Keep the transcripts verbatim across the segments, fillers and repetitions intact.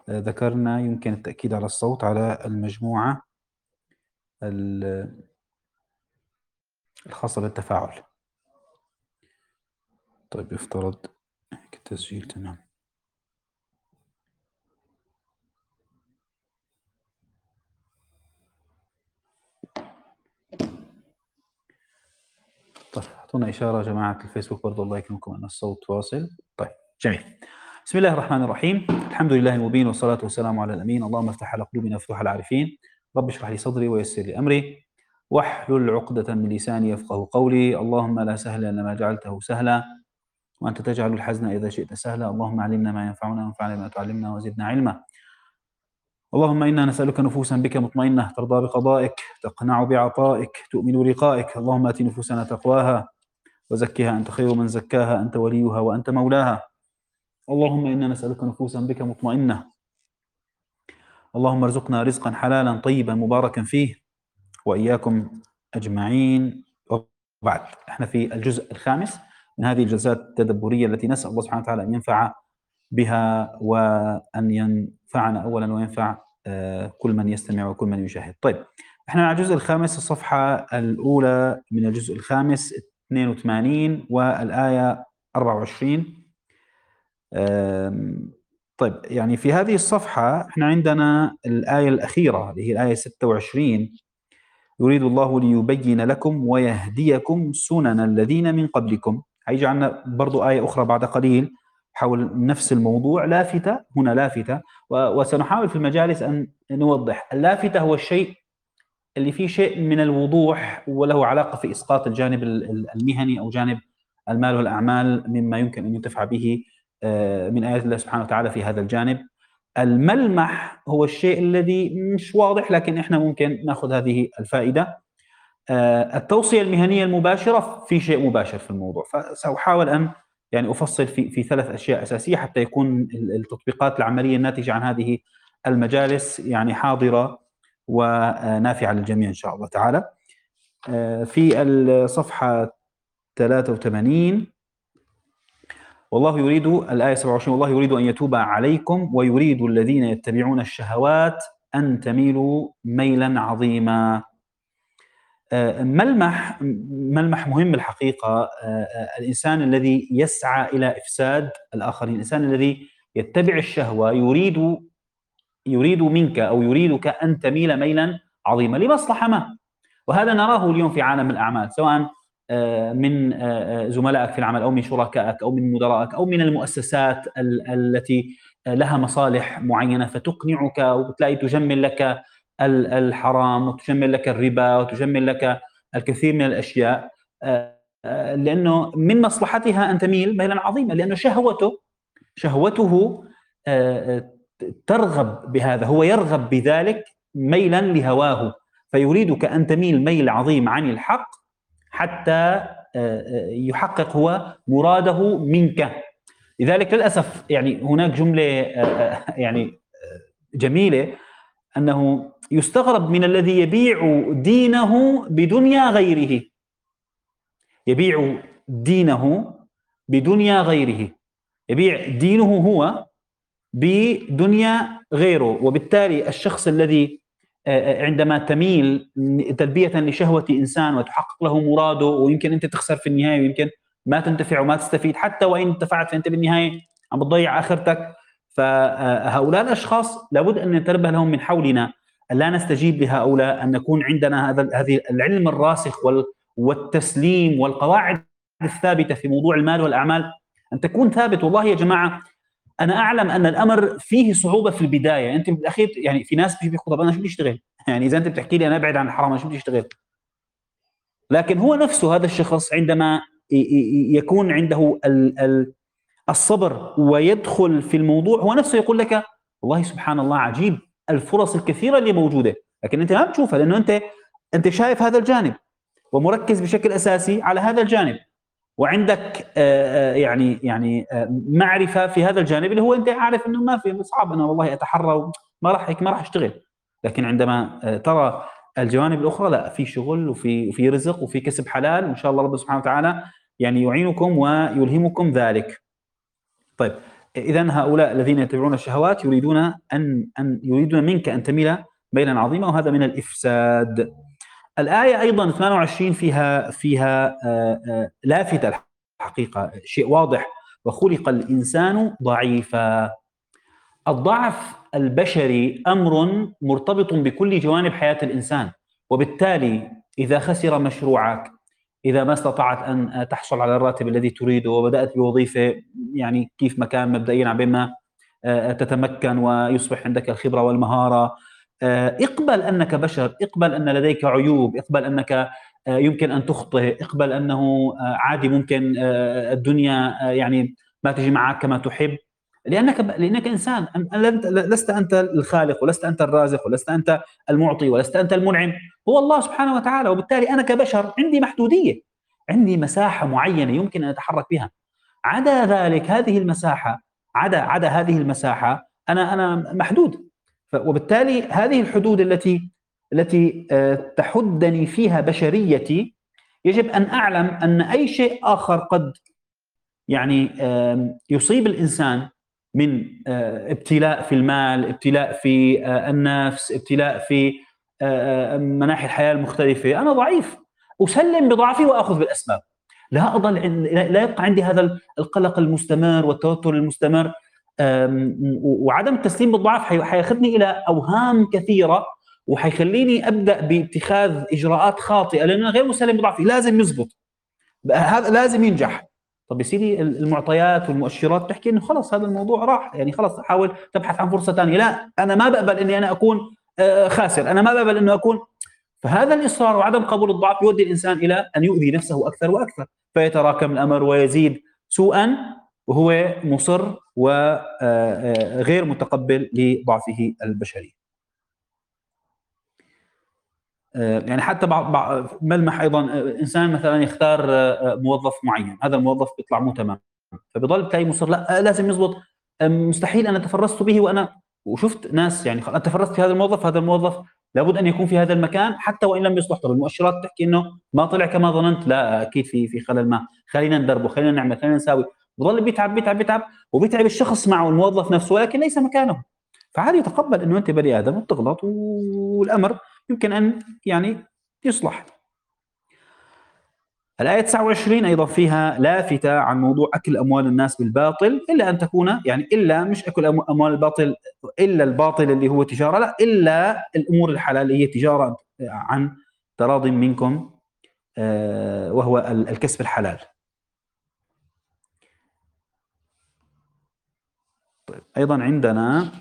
ذكرنا يمكن التأكيد على الصوت على المجموعة الخاصة بالتفاعل. طيب يفترض التسجيل تمام. طيب اعطونا إشارة يا جماعة الفيسبوك برضو الله يكرمكم أن الصوت واصل. طيب جميل. بسم الله الرحمن الرحيم، الحمد لله المبين والصلاة والسلام على الأمين. اللهم افتح على قلوبنا فتوح العارفين، رب اشرح لي صدري ويسر لي أمري واحلل عقدة من لساني يفقه قولي. اللهم لا سهل إلا ما جعلته سهلا وأنت تجعل الحزن إذا شئت سهلا. اللهم علمنا ما ينفعنا وانفعنا بما تعلمنا وزدنا علما. اللهم إنا نسألك نفوسا بك مطمئنة ترضى بقضائك تقنع بعطائك تؤمن بلقائك. اللهم آت نفوسنا تقواها وزكها أنت خير من زكاها أنت وليها وأنت مولاها. اللهم إنا نسألك نفوسا بك مطمئنة. اللهم ارزقنا رزقا حلالا طيبا مباركا فيه وإياكم أجمعين. وبعد، احنا في الجزء الخامس من هذه الجلسات التدبرية التي نسأل الله سبحانه وتعالى أن ينفع بها وأن ينفعنا أولا وينفع كل من يستمع وكل من يشاهد. طيب احنا على الجزء الخامس، الصفحة الأولى من الجزء الخامس اثنين وثمانين والآية أربعة وعشرين. طيب يعني في هذه الصفحة احنا عندنا الآية الأخيرة اللي هي الآية ستة وعشرين: يريد الله ليبين لكم ويهديكم سنن الذين من قبلكم. هيجي عنا برضو آية أخرى بعد قليل حول نفس الموضوع، لافتة هنا لافتة، وسنحاول في المجالس أن نوضح. اللافتة هو الشيء اللي فيه شيء من الوضوح وله علاقة في إسقاط الجانب المهني أو جانب المال والأعمال مما يمكن أن ينتفع به من آيات الله سبحانه وتعالى في هذا الجانب. الملمح هو الشيء الذي مش واضح لكن إحنا ممكن نأخذ هذه الفائدة. التوصية المهنية المباشرة في شيء مباشر في الموضوع، فسأحاول أن يعني أفصل في في ثلاث أشياء أساسية حتى يكون التطبيقات العملية الناتجة عن هذه المجالس يعني حاضرة ونافعة للجميع إن شاء الله تعالى. في الصفحة ثلاثة وثمانين: والله يريد، الآية سبعة وعشرين: والله يريد أن يتوب عليكم ويريد الذين يتبعون الشهوات أن تميلوا ميلا عظيما. ملمح ملمح مهم الحقيقة. الإنسان الذي يسعى إلى إفساد الآخرين، الإنسان الذي يتبع الشهوة يريد يريد منك أو يريدك أن تميل ميلا عظيما لمصلحة ما، وهذا نراه اليوم في عالم الأعمال، سواء من زملائك في العمل أو من شركائك أو من مدرائك أو من المؤسسات التي لها مصالح معينة، فتقنعك وبتلاقي تجمل لك الحرام وتجمل لك الربا وتجمل لك الكثير من الأشياء، لأنه من مصلحتها أن تميل ميلا عظيما، لأنه شهوته شهوته ترغب بهذا، هو يرغب بذلك ميلا لهواه، فيريدك أن تميل ميل عظيم عن الحق حتى يحقق هو مراده منك. لذلك للأسف يعني هناك جملة يعني جميلة، أنه يستغرب من الذي يبيع دينه بدنيا غيره، يبيع دينه بدنيا غيره، يبيع دينه هو بدنيا غيره. وبالتالي الشخص الذي عندما تميل تلبية لشهوة إنسان وتحقق له مراده، ويمكن أنت تخسر في النهاية ويمكن ما تنتفع وما تستفيد، حتى وإن انتفعت فأنت بالنهاية عم بتضيع آخرتك. فهؤلاء الأشخاص لابد أن ننتبه لهم من حولنا، أن لا نستجيب لهؤلاء، أن نكون عندنا هذا هذه العلم الراسخ والتسليم والقواعد الثابتة في موضوع المال والأعمال، أن تكون ثابت. والله يا جماعة أنا أعلم أن الأمر فيه صعوبة في البداية، أنت بالأخير يعني في ناس بيجي بيقول طب أنا شو بدي أشتغل؟ يعني إذا أنت بتحكي لي أنا أبعد عن الحرام أنا شو بدي أشتغل؟ لكن هو نفسه هذا الشخص عندما يكون عنده الصبر ويدخل في الموضوع هو نفسه يقول لك والله سبحان الله عجيب الفرص الكثيرة اللي موجودة، لكن أنت ما بتشوفها لأنه أنت أنت شايف هذا الجانب ومركز بشكل أساسي على هذا الجانب، وعندك يعني يعني معرفة في هذا الجانب اللي هو أنت عارف إنه ما في، صعب أنا والله أتحرى ما راح هيك ما راح أشتغل. لكن عندما ترى الجوانب الأخرى لا، في شغل وفي في رزق وفي كسب حلال، وإن شاء الله رب سبحانه وتعالى يعني يعينكم ويلهمكم ذلك. طيب إذن هؤلاء الذين يتبعون الشهوات يريدون أن أن يريدون منك أن تميل ميلا عظيما، وهذا من الإفساد. الآية أيضا ثمانية وعشرين فيها فيها لافتة الحقيقة، شيء واضح: وخلق الإنسان ضعيفا. الضعف البشري أمر مرتبط بكل جوانب حياة الإنسان، وبالتالي إذا خسر مشروعك، إذا ما استطعت أن تحصل على الراتب الذي تريده وبدأت بوظيفة يعني كيف ما كان مبدئيا عبين ما تتمكن ويصبح عندك الخبرة والمهارة، اقبل أنك بشر، اقبل أن لديك عيوب، اقبل أنك يمكن أن تخطئ، اقبل أنه عادي ممكن الدنيا يعني ما تجي معك كما تحب، لأنك لأنك إنسان. لست أنت الخالق، ولست أنت الرازق، ولست أنت المعطي، ولست أنت المنعم، هو الله سبحانه وتعالى. وبالتالي أنا كبشر عندي محدودية، عندي مساحة معينة يمكن أن أتحرك بها. عدا ذلك هذه المساحة عدا عدا هذه المساحة أنا أنا محدود. وبالتالي هذه الحدود التي التي تحدني فيها بشريتي، يجب أن أعلم أن أي شيء آخر قد يعني يصيب الإنسان من ابتلاء في المال، ابتلاء في النفس، ابتلاء في مناحي الحياة المختلفة، أنا ضعيف، أسلم بضعفي وأخذ بالأسباب. لا أضل لا يبقى عندي هذا القلق المستمر والتوتر المستمر، وعدم التسليم بالضعف حياخذني إلى أوهام كثيرة، وحيخليني أبدأ باتخاذ إجراءات خاطئة، لأن أنا غير مسلم بضعفي. لازم يزبط، هذا لازم ينجح. طب يا سيدي المعطيات والمؤشرات بتحكي انه خلص هذا الموضوع راح، يعني خلص حاول تبحث عن فرصه ثانيه. لا، انا ما بقبل اني انا اكون خاسر، انا ما بقبل انه اكون. فهذا الاصرار وعدم قبول الضعف يؤدي الانسان الى ان يؤذي نفسه اكثر واكثر، فيتراكم الامر ويزيد سوءا، وهو مصر وغير متقبل لضعفه البشري. يعني حتى بعض ملمح ايضا، انسان مثلا يختار موظف معين، هذا الموظف بيطلع مو تمام، فبضل بتلاقي مصر لا لازم يزبط، مستحيل انا تفرست به، وانا وشفت ناس يعني انا تفرست في هذا الموظف، هذا الموظف لابد ان يكون في هذا المكان حتى وان لم يصلح. طب المؤشرات تحكي انه ما طلع كما ظننت، لا اكيد في في خلل ما، خلينا ندربه، خلينا نعمل، خلينا نساوي. بضل بيتعب بيتعب بيتعب وبيتعب الشخص معه الموظف نفسه، ولكن ليس مكانه. فعادي يتقبل انه انت بني ادم وبتغلط، والامر يمكن ان يعني يصلح. الآية تسعة وعشرين أيضا فيها لافتة عن موضوع أكل أموال الناس بالباطل، إلا أن تكون يعني إلا مش أكل أموال الباطل إلا الباطل اللي هو تجارة، لا، إلا الأمور الحلال اللي هي تجارة عن تراض منكم، وهو الكسب الحلال. طيب أيضا عندنا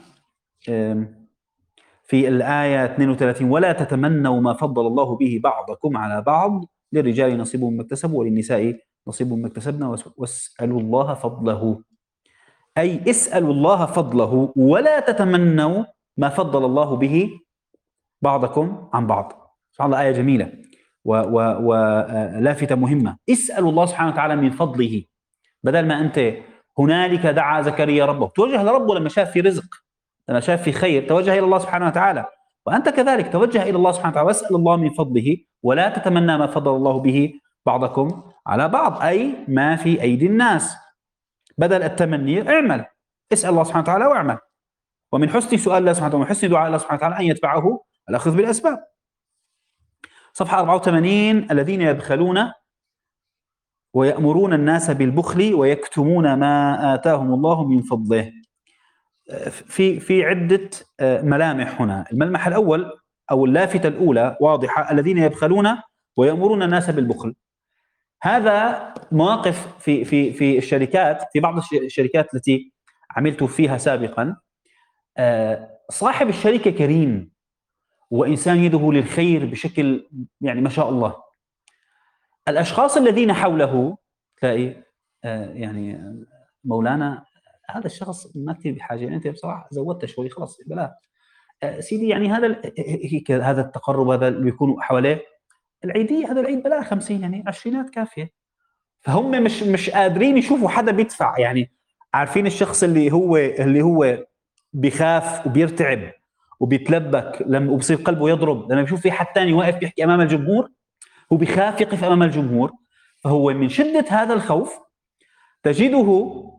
في الآية اثنين وثلاثين: ولا تتمنوا ما فضل الله به بعضكم على بعض، للرجال نصيب مما اكتسبوا وللنساء نصيب مما اكتسبنا واسألوا الله فضله. أي اسألوا الله فضله ولا تتمنوا ما فضل الله به بعضكم عن بعض. سبحان الله، آية جميلة ولافتة مهمة. اسألوا الله سبحانه وتعالى من فضله، بدل ما أنت هنالك دعا زكريا ربه، توجه لربه لما شاف في رزق، لما شاف في خير توجه إلى الله سبحانه وتعالى، وأنت كذلك توجه إلى الله سبحانه وتعالى واسأل الله من فضله ولا تتمنى ما فضل الله به بعضكم على بعض، أي ما في أيدي الناس. بدل التمني اعمل، اسأل الله سبحانه وتعالى واعمل. ومن حسن سؤال الله سبحانه وتعالى ومن حسن دعاء الله سبحانه وتعالى أن يتبعه الأخذ بالأسباب. صفحة أربعة وثمانين: الذين يبخلون ويأمرون الناس بالبخل ويكتمون ما آتاهم الله من فضله. في في عدة ملامح هنا. الملمح الأول أو اللافتة الأولى واضحة: الذين يبخلون ويأمرون الناس بالبخل. هذا مواقف في في في الشركات، في بعض الشركات التي عملت فيها سابقا. صاحب الشركة كريم وإنسان يده للخير بشكل يعني ما شاء الله. الأشخاص الذين حوله تلاقي يعني مولانا هذا الشخص ما كثير بحاجه، يعني انت بصراحه زودت شوي، خلاص بلا سيدي. يعني هذا هيك هذا التقرب هذا اللي بيكونوا حواليه، العيديه هذا العيد بلا خمسين، يعني عشرينات كافيه. فهم مش مش قادرين يشوفوا حدا بيدفع، يعني عارفين الشخص اللي هو اللي هو بيخاف وبيرتعب وبيتلبك لما وبصير قلبه يضرب لما بيشوف في حد ثاني واقف بيحكي امام الجمهور، هو بيخاف يقف امام الجمهور. فهو من شده هذا الخوف تجده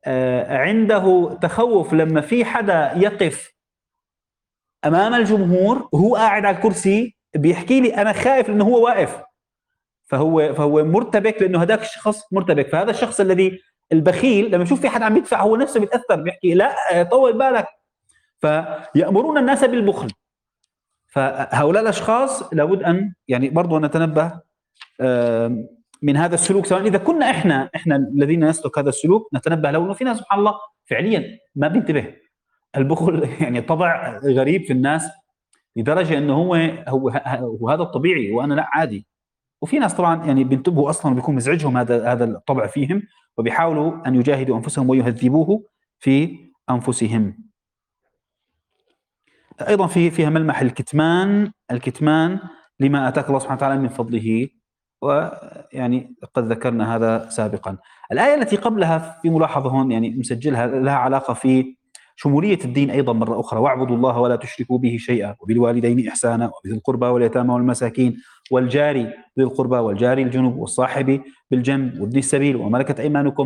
عنده تخوف لما في حدا يقف امام الجمهور وهو قاعد على الكرسي بيحكي لي انا خايف لانه هو واقف، فهو فهو مرتبك لانه هذاك الشخص مرتبك. فهذا الشخص الذي البخيل لما يشوف في حد عم يدفع هو نفسه بيتاثر، بيحكي لا طول بالك، فيأمرون الناس بالبخل. فهؤلاء الاشخاص لابد ان يعني برضو نتنبه من هذا السلوك، سواء اذا كنا احنا احنا الذين نسلك هذا السلوك نتنبه له، انه في ناس سبحان الله فعليا ما بينتبه. البخل يعني طبع غريب في الناس لدرجه انه هو هو وهذا الطبيعي وانا لا عادي. وفي ناس طبعا يعني بينتبهوا اصلا بيكون مزعجهم هذا هذا الطبع فيهم، وبيحاولوا ان يجاهدوا انفسهم ويهذبوه في انفسهم. ايضا في فيها ملمح الكتمان، الكتمان لما اتاك الله سبحانه وتعالى من فضله، ويعني قد ذكرنا هذا سابقا. الآية التي قبلها في ملاحظة هون يعني مسجلها لها علاقة في شمولية الدين أيضا مرة أخرى: واعبدوا الله ولا تشركوا به شيئا وبالوالدين إحسانا وبذي القربى واليتامى والمساكين والجار ذي القربى والجار الجنب والصاحب بالجنب وابن السبيل وملكت أيمانكم.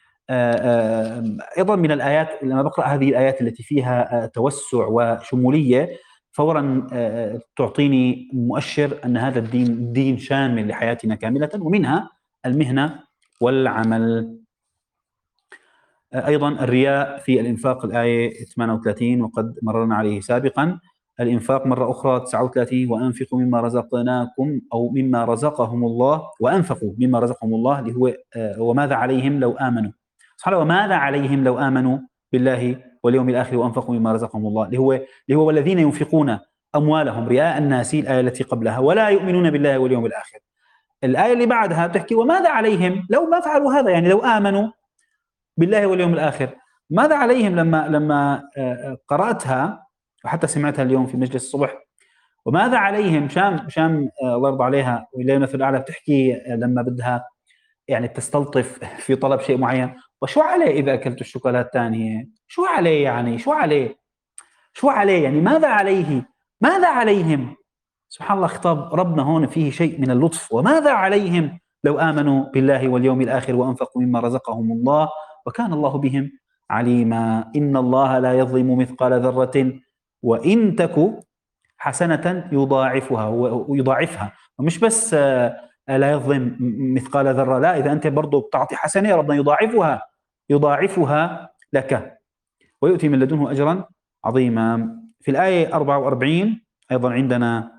أيضا من الآيات لما بقرأ هذه الآيات التي فيها توسع وشمولية فورا تعطيني مؤشر أن هذا الدين دين شامل لحياتنا كاملة، ومنها المهنة والعمل. أيضا الرياء في الإنفاق، الآية ثمانية وثلاثين وقد مررنا عليه سابقا. الإنفاق مرة أخرى تسعة وثلاثين: وأنفقوا مما رزقناكم أو مما رزقهم الله، وأنفقوا مما رزقهم الله اللي هو وماذا عليهم لو آمنوا، سبحانه وماذا عليهم لو آمنوا بالله واليوم الآخر وأنفقوا مما رزقهم الله، اللي هو اللي هو والذين ينفقون أموالهم رئاء الناس، الآية التي قبلها، ولا يؤمنون بالله واليوم الآخر. الآية اللي بعدها تحكي وماذا عليهم لو ما فعلوا هذا، يعني لو آمنوا بالله واليوم الآخر ماذا عليهم. لما لما قرأتها وحتى سمعتها اليوم في مجلس الصبح، وماذا عليهم شام شام الله يرضى عليها ولينا في الأعلى بتحكي لما بدها يعني تستلطف في طلب شيء معين: وشو عليه إذا أكلت الشوكولاتة الثانية؟ شو عليه يعني شو عليه شو عليه يعني ماذا عليه ماذا عليهم. سبحان الله، خطاب ربنا هون فيه شيء من اللطف: وماذا عليهم لو آمنوا بالله واليوم الآخر وأنفقوا مما رزقهم الله وكان الله بهم عليما. إن الله لا يظلم مثقال ذرة وإن تك حسنة يضاعفها ويضاعفها. ومش بس لا يظلم مثقال ذرة، لا، إذا أنت برضو بتعطي حسنة ربنا يضاعفها يضاعفها لك ويؤتي من لدنه أجرا عظيما. في الآية أربعة وأربعين أيضا عندنا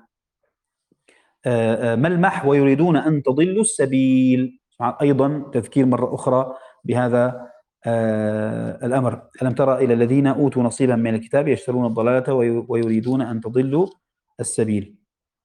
ملمح: ويريدون أن تضلوا السبيل، أيضا تذكير مرة أخرى بهذا الأمر: ألم ترى إلى الذين أوتوا نصيبا من الكتاب يشترون الضلالة ويريدون أن تضلوا السبيل.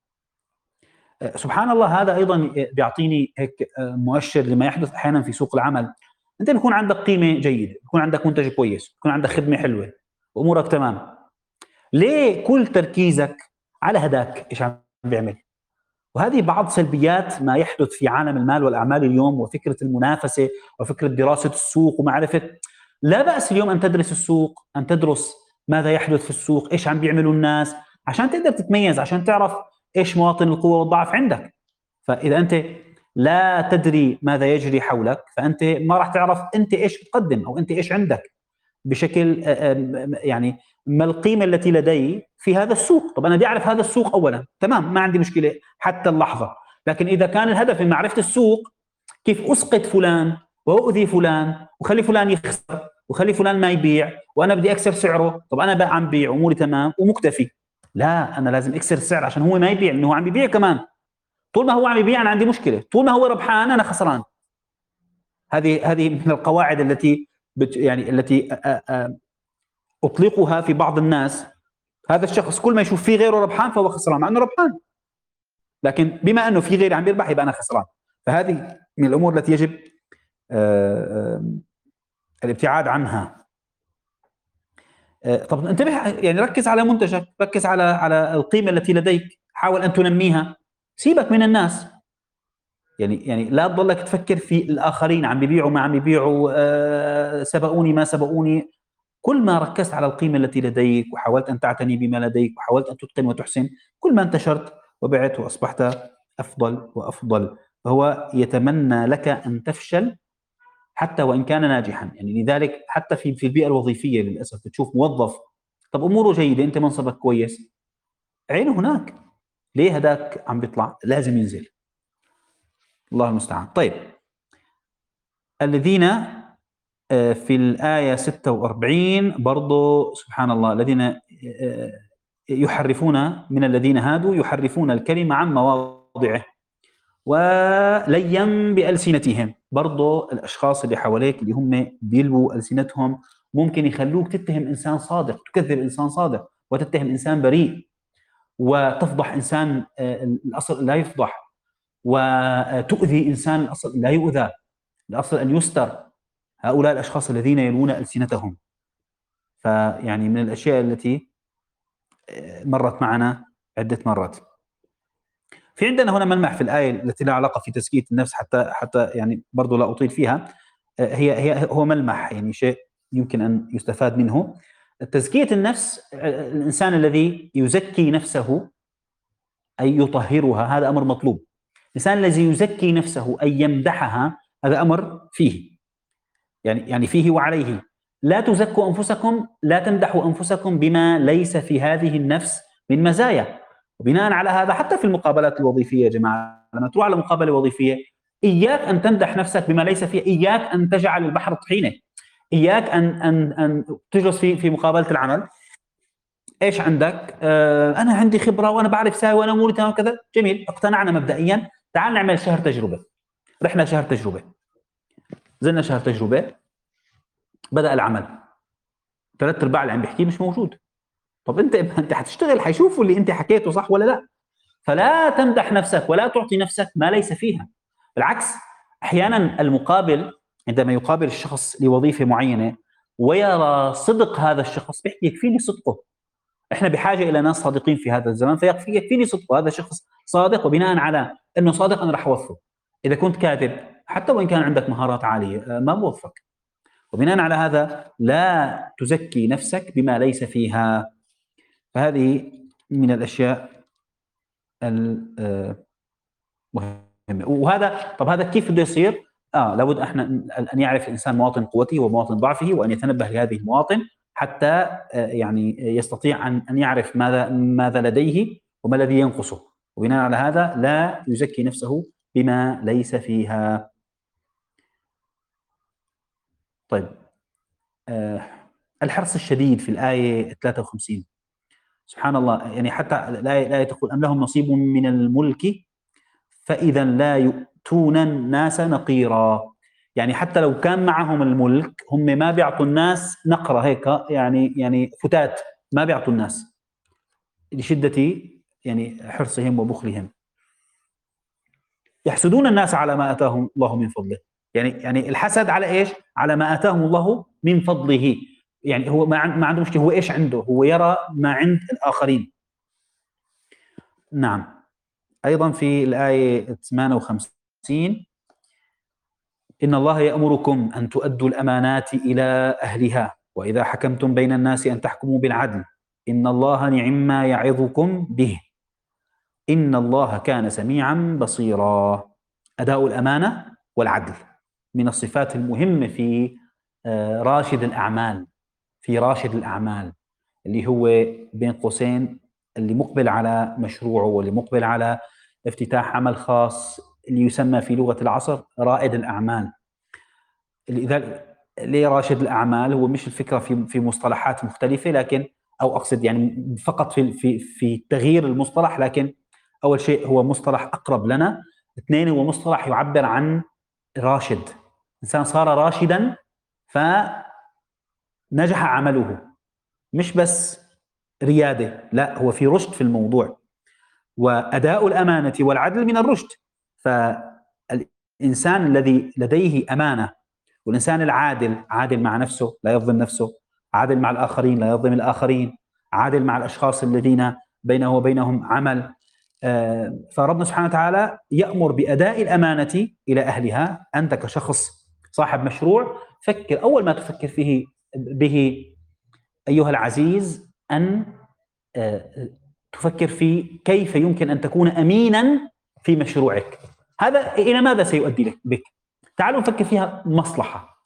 سبحان الله، هذا أيضا بيعطيني هيك مؤشر لما يحدث أحيانا في سوق العمل. أنت بيكون عندك قيمة جيدة، بيكون عندك منتج كويس، بيكون عندك خدمة حلوة وأمورك تمام، ليه كل تركيزك على هداك إيش عم بيعمل؟ وهذه بعض سلبيات ما يحدث في عالم المال والأعمال اليوم، وفكرة المنافسة وفكرة دراسة السوق ومعرفة. لا بأس اليوم أن تدرس السوق، أن تدرس ماذا يحدث في السوق، إيش عم بيعملوا الناس، عشان تقدر تتميز، عشان تعرف إيش مواطن القوة والضعف عندك. فإذا أنت لا تدري ماذا يجري حولك فأنت ما راح تعرف أنت إيش بتقدم أو أنت إيش عندك بشكل يعني ما القيمة التي لدي في هذا السوق. طب أنا بدي أعرف هذا السوق أولا، تمام، ما عندي مشكلة حتى اللحظة. لكن إذا كان الهدف من معرفة السوق كيف أسقط فلان وأؤذي فلان وخلي فلان يخسر وخلي فلان ما يبيع وأنا بدي أكسر سعره، طب أنا بقى عم بيع أموري تمام ومكتفي، لا، أنا لازم أكسر السعر عشان هو ما يبيع، لأنه هو عم يبيع كمان. طول ما هو عم يبيع أنا عندي مشكلة، طول ما هو ربحان أنا خسران. هذه هذه من القواعد التي بت يعني التي أطلقها في بعض الناس. هذا الشخص كل ما يشوف في غيره ربحان فهو خسران، مع أنه ربحان، لكن بما أنه في غيري عم يربح يبقى أنا خسران. فهذه من الأمور التي يجب الابتعاد عنها. طب انتبه، يعني ركز على منتجك، ركز على على القيمة التي لديك، حاول أن تنميها، سيبك من الناس. يعني يعني لا تضلك تفكر في الآخرين عم بيبيعوا ما عم بيبيعوا، سبقوني ما سبقوني. كل ما ركزت على القيمة التي لديك وحاولت أن تعتني بما لديك وحاولت أن تتقن وتحسن، كل ما انتشرت وبعت وأصبحت أفضل وأفضل. فهو يتمنى لك أن تفشل حتى وإن كان ناجحا. يعني لذلك حتى في في البيئة الوظيفية للأسف بتشوف موظف طب أموره جيدة، أنت منصبك كويس، عينه هناك، ليه هداك عم بيطلع لازم ينزل؟ الله المستعان. طيب، الذين في الآية ستة وأربعين برضو سبحان الله، الذين يحرفون من الذين هادوا يحرفون الكلمة عن مواضعه وليا بألسنتهم. برضو الأشخاص اللي حواليك اللي هم بيلووا ألسنتهم ممكن يخلوك تتهم إنسان صادق، تكذب إنسان صادق، وتتهم إنسان بريء، وتفضح إنسان الأصل لا يفضح، وتؤذي إنسان الأصل لا يؤذى، الأصل أن يستر. هؤلاء الأشخاص الذين يلوون ألسنتهم. فيعني من الأشياء التي مرت معنا عدة مرات. في عندنا هنا ملمح في الآية التي لها علاقة في تزكية النفس، حتى حتى يعني برضو لا أطيل فيها، هي هي هو ملمح يعني شيء يمكن أن يستفاد منه. تزكية النفس، الإنسان الذي يزكي نفسه أي يطهرها هذا أمر مطلوب. الإنسان الذي يزكي نفسه أي يمدحها هذا أمر فيه، يعني يعني فيه وعليه. لا تزكوا أنفسكم، لا تمدحوا أنفسكم بما ليس في هذه النفس من مزايا. وبناء على هذا حتى في المقابلات الوظيفية يا جماعة، لما تروح على مقابلة وظيفية إياك أن تمدح نفسك بما ليس فيه، إياك أن تجعل البحر طحينة، إياك أن أن أن تجلس في في مقابلة العمل ايش عندك؟ آه انا عندي خبره وانا بعرف ساوي وانا اموري تمام كذا. جميل، اقتنعنا مبدئيا، تعال نعمل شهر تجربه. رحنا شهر تجربه، نزلنا شهر تجربه، بدا العمل، ثلاث ارباع اللي عم بيحكيه مش موجود. طب انت انت حتشتغل، حيشوفوا اللي انت حكيته صح ولا لا. فلا تمدح نفسك ولا تعطي نفسك ما ليس فيها. بالعكس، احيانا المقابل عندما يقابل الشخص لوظيفه معينه ويرى صدق هذا الشخص بيحكي يكفيني صدقه، احنا بحاجه الى ناس صادقين في هذا الزمان، فيكفيني صدقه، هذا شخص صادق وبناء على انه صادق انا راح اوظفه. اذا كنت كاذب حتى وان كان عندك مهارات عاليه ما بوظفك. وبناء على هذا لا تزكي نفسك بما ليس فيها. فهذه من الاشياء المهمه. وهذا طب هذا كيف بده يصير؟ اه لابد احنا ان يعرف الانسان مواطن قوته ومواطن ضعفه، وان يتنبه لهذه المواطن حتى يعني يستطيع ان ان يعرف ماذا ماذا لديه وما الذي ينقصه، وبناء على هذا لا يزكي نفسه بما ليس فيها. طيب، آه الحرص الشديد في الآية ثلاثة وخمسين سبحان الله، يعني حتى الآية تقول أم لهم نصيب من الملك فإذا لا يؤتون الناس نقيرا. يعني حتى لو كان معهم الملك هم ما بيعطوا الناس نقرة هيك، يعني يعني فتات، ما بيعطوا الناس لشدة يعني حرصهم وبخلهم. يحسدون الناس على ما آتاهم الله من فضله. يعني يعني الحسد على ايش؟ على ما آتاهم الله من فضله. يعني هو ما ما عنده مشكلة، هو ايش عنده؟ هو يرى ما عند الآخرين. نعم. أيضا في الآية ثمانية وخمسين إن الله يأمركم أن تؤدوا الأمانات إلى أهلها وإذا حكمتم بين الناس أن تحكموا بالعدل إن الله نعم ما يعظكم به إن الله كان سميعا بصيرا. أداء الأمانة والعدل من الصفات المهمة في راشد الأعمال، في راشد الأعمال اللي هو بين قوسين اللي مقبل على مشروعه واللي مقبل على افتتاح عمل خاص، اللي يسمى في لغة العصر رائد الأعمال. لذلك ليه راشد الأعمال؟ هو مش الفكرة في في مصطلحات مختلفة، لكن أو أقصد يعني فقط في في في تغيير المصطلح، لكن أول شيء هو مصطلح أقرب لنا. اثنين، هو مصطلح يعبر عن راشد، إنسان صار راشدا فنجح عمله، مش بس ريادة، لا هو في رشد في الموضوع. وأداء الأمانة والعدل من الرشد. فالإنسان الذي لديه أمانة والإنسان العادل، عادل مع نفسه لا يظلم نفسه، عادل مع الآخرين لا يظلم الآخرين، عادل مع الأشخاص الذين بينه وبينهم عمل. فربنا سبحانه وتعالى يأمر بأداء الأمانة إلى أهلها. أنت كشخص صاحب مشروع فكر أول ما تفكر فيه به أيها العزيز أن تفكر في كيف يمكن أن تكون أمينا في مشروعك. هذا إلى ماذا سيؤدي لك بك؟ تعالوا نفكر فيها مصلحة.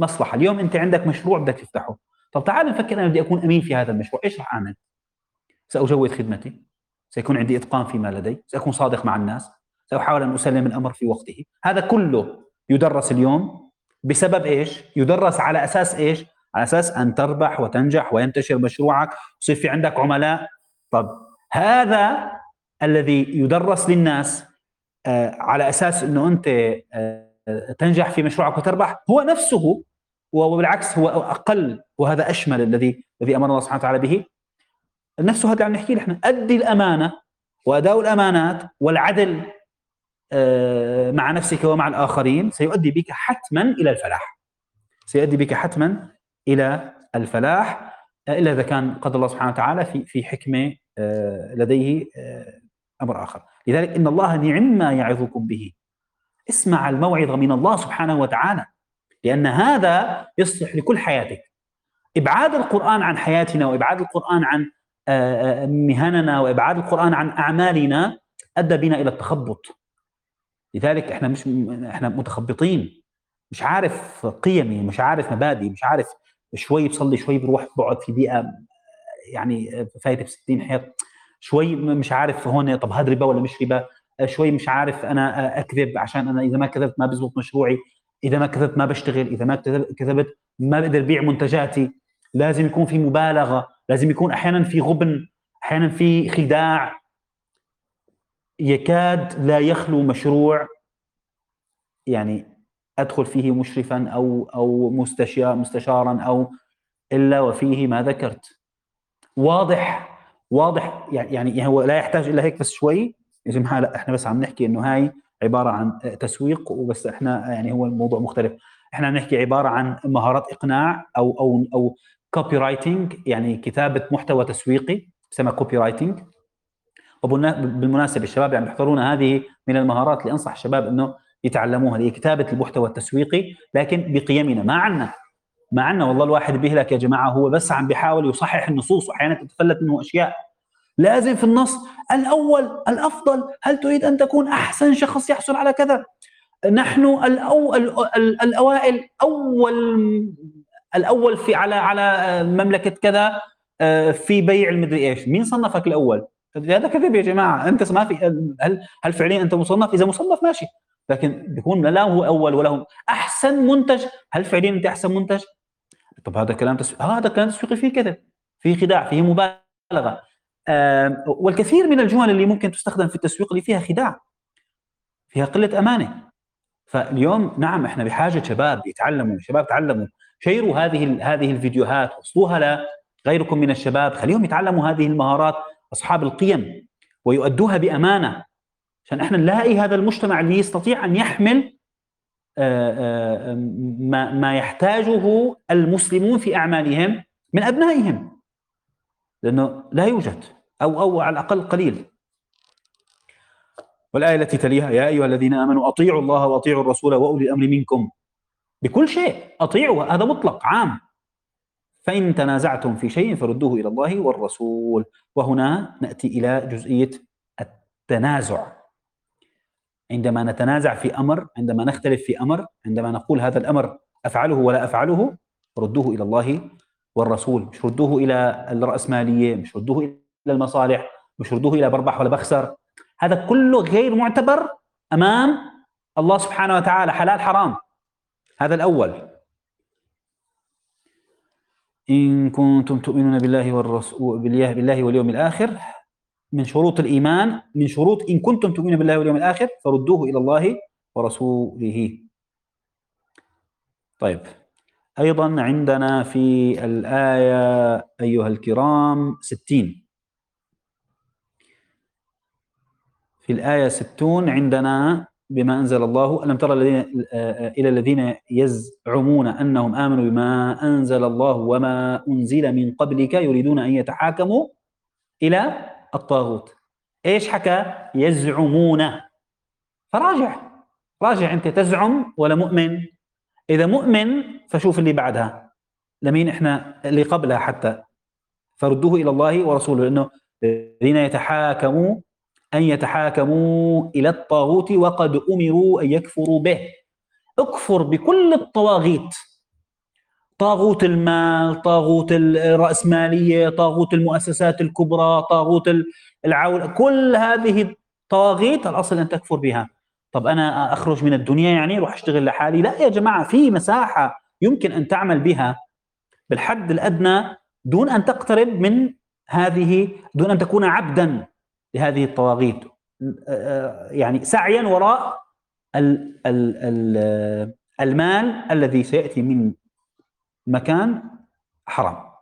مصلحة. اليوم أنت عندك مشروع بدك تفتحه، طب تعال نفكر أنا بدي أكون أمين في هذا المشروع، إيش راح أعمل؟ سأجود خدمتي، سيكون عندي إتقان فيما لدي، سأكون صادق مع الناس، سأحاول أن أسلم الأمر في وقته. هذا كله يدرس اليوم بسبب إيش؟ يدرس على أساس إيش؟ على أساس أن تربح وتنجح وينتشر مشروعك ويصير في عندك عملاء. طب هذا الذي يدرس للناس آه على أساس أنه أنت آه تنجح في مشروعك وتربح، هو نفسه وبالعكس هو أقل، وهذا أشمل الذي الذي أمر الله سبحانه وتعالى به. نفسه هذا اللي عم نحكي نحن، أدي الأمانة وأداء الأمانات والعدل آه مع نفسك ومع الآخرين سيؤدي بك حتما إلى الفلاح، سيؤدي بك حتما إلى الفلاح، إلا إذا كان قدر الله سبحانه وتعالى في في حكمة آه لديه آه أمر آخر. لذلك إن الله نعم ما يعظكم به، اسمع الموعظة من الله سبحانه وتعالى، لأن هذا يصلح لكل حياتك. إبعاد القرآن عن حياتنا وإبعاد القرآن عن مهننا وإبعاد القرآن عن أعمالنا أدى بنا إلى التخبط. لذلك إحنا مش إحنا متخبطين، مش عارف قيمي، مش عارف مبادئي، مش عارف، شوي بصلي شوي بروح بقعد في بيئة يعني فايتة بستين حيط، شوي مش عارف هون طب هذا ربا ولا مش ربا، شوي مش عارف أنا أكذب عشان أنا إذا ما كذبت ما بزبط مشروعي، إذا ما كذبت ما بشتغل، إذا ما كذبت ما بقدر بيع منتجاتي. لازم يكون في مبالغة، لازم يكون أحيانا في غبن، أحيانا في خداع. يكاد لا يخلو مشروع يعني أدخل فيه مشرفا أو أو مستشار مستشارا أو إلا وفيه ما ذكرت. واضح واضح يعني هو لا يحتاج إلا هيك بس شوي يا جماعة. لا إحنا بس عم نحكي إنه هاي عبارة عن تسويق وبس، إحنا يعني هو الموضوع مختلف. إحنا عم نحكي عبارة عن مهارات إقناع أو أو أو كوبي رايتنج، يعني كتابة محتوى تسويقي يسمى كوبي رايتنج. وبالمناسبة الشباب اللي عم يحضرونا هذه من المهارات اللي أنصح الشباب إنه يتعلموها، هي كتابة المحتوى التسويقي لكن بقيمنا. ما عنا ما عنا والله الواحد بيهلك يا جماعة، هو بس عم بيحاول يصحح النصوص وأحيانا تتفلت منه أشياء. لازم في النص الأول الأفضل، هل تريد أن تكون أحسن شخص يحصل على كذا، نحن الأو... ال... الأوائل، أول الأول في على على مملكة كذا في بيع المدري إيش، مين صنفك الأول؟ هذا كذب يا جماعة. أنت ما في، هل هل فعليا أنت مصنف؟ إذا مصنف ماشي، لكن بيكون لا هو أول ولا هو أحسن منتج. هل فعليا أنت أحسن منتج؟ طب هذا كلام تسويق، هذا كلام تسويقي فيه كذب، فيه خداع، فيه مبالغة. آه والكثير من الجمل اللي ممكن تستخدم في التسويق اللي فيها خداع، فيها قلة أمانة. فاليوم نعم احنا بحاجة شباب يتعلموا، شباب تعلموا، شيروا هذه هذه الفيديوهات، وصلوها لغيركم من الشباب، خليهم يتعلموا هذه المهارات أصحاب القيم ويؤدوها بأمانة، عشان احنا نلاقي هذا المجتمع اللي يستطيع أن يحمل ما ما يحتاجه المسلمون في أعمالهم من أبنائهم، لأنه لا يوجد أو أو على الأقل قليل. والآية التي تليها يا أيها الذين آمنوا أطيعوا الله وأطيعوا الرسول وأولي الأمر منكم، بكل شيء أطيعوا، هذا مطلق عام. فإن تنازعتم في شيء فردوه إلى الله والرسول. وهنا نأتي إلى جزئية التنازع. عندما نتنازع في أمر، عندما نختلف في أمر، عندما نقول هذا الأمر أفعله ولا أفعله، ردوه إلى الله والرسول، مش ردوه إلى الرأسمالية، مش ردوه إلى المصالح، مش ردوه إلى بربح ولا بخسر. هذا كله غير معتبر أمام الله سبحانه وتعالى، حلال حرام. هذا الأول. إن كنتم تؤمنون بالله والرسول بالله بالله واليوم الآخر، من شروط الإيمان، من شروط إن كنتم تؤمنون بالله واليوم الآخر فردوه إلى الله ورسوله. طيب، أيضا عندنا في الآية أيها الكرام ستين، في الآية ستون عندنا بما أنزل الله ألم ترى الذين إلى الذين يزعمون أنهم آمنوا بما أنزل الله وما أنزل من قبلك يريدون أن يتحاكموا إلى الطاغوت. إيش حكى؟ يزعمون. فراجع راجع أنت تزعم ولا مؤمن؟ إذا مؤمن فشوف اللي بعدها لمين إحنا اللي قبلها حتى، فردوه إلى الله ورسوله، لأنه الذين يتحاكموا أن يتحاكموا إلى الطاغوت وقد أمروا أن يكفروا به. اكفر بكل الطواغيت طاغوت المال، طاغوت الرأسمالية، طاغوت المؤسسات الكبرى، طاغوت العولة، كل هذه الطواغيت الأصل أن تكفر بها. طب أنا أخرج من الدنيا يعني أروح أشتغل لحالي؟ لا يا جماعة، في مساحة يمكن أن تعمل بها بالحد الأدنى دون أن تقترب من هذه، دون أن تكون عبدا لهذه الطواغيت، يعني سعيا وراء ال ال ال المال الذي سيأتي من مكان حرام.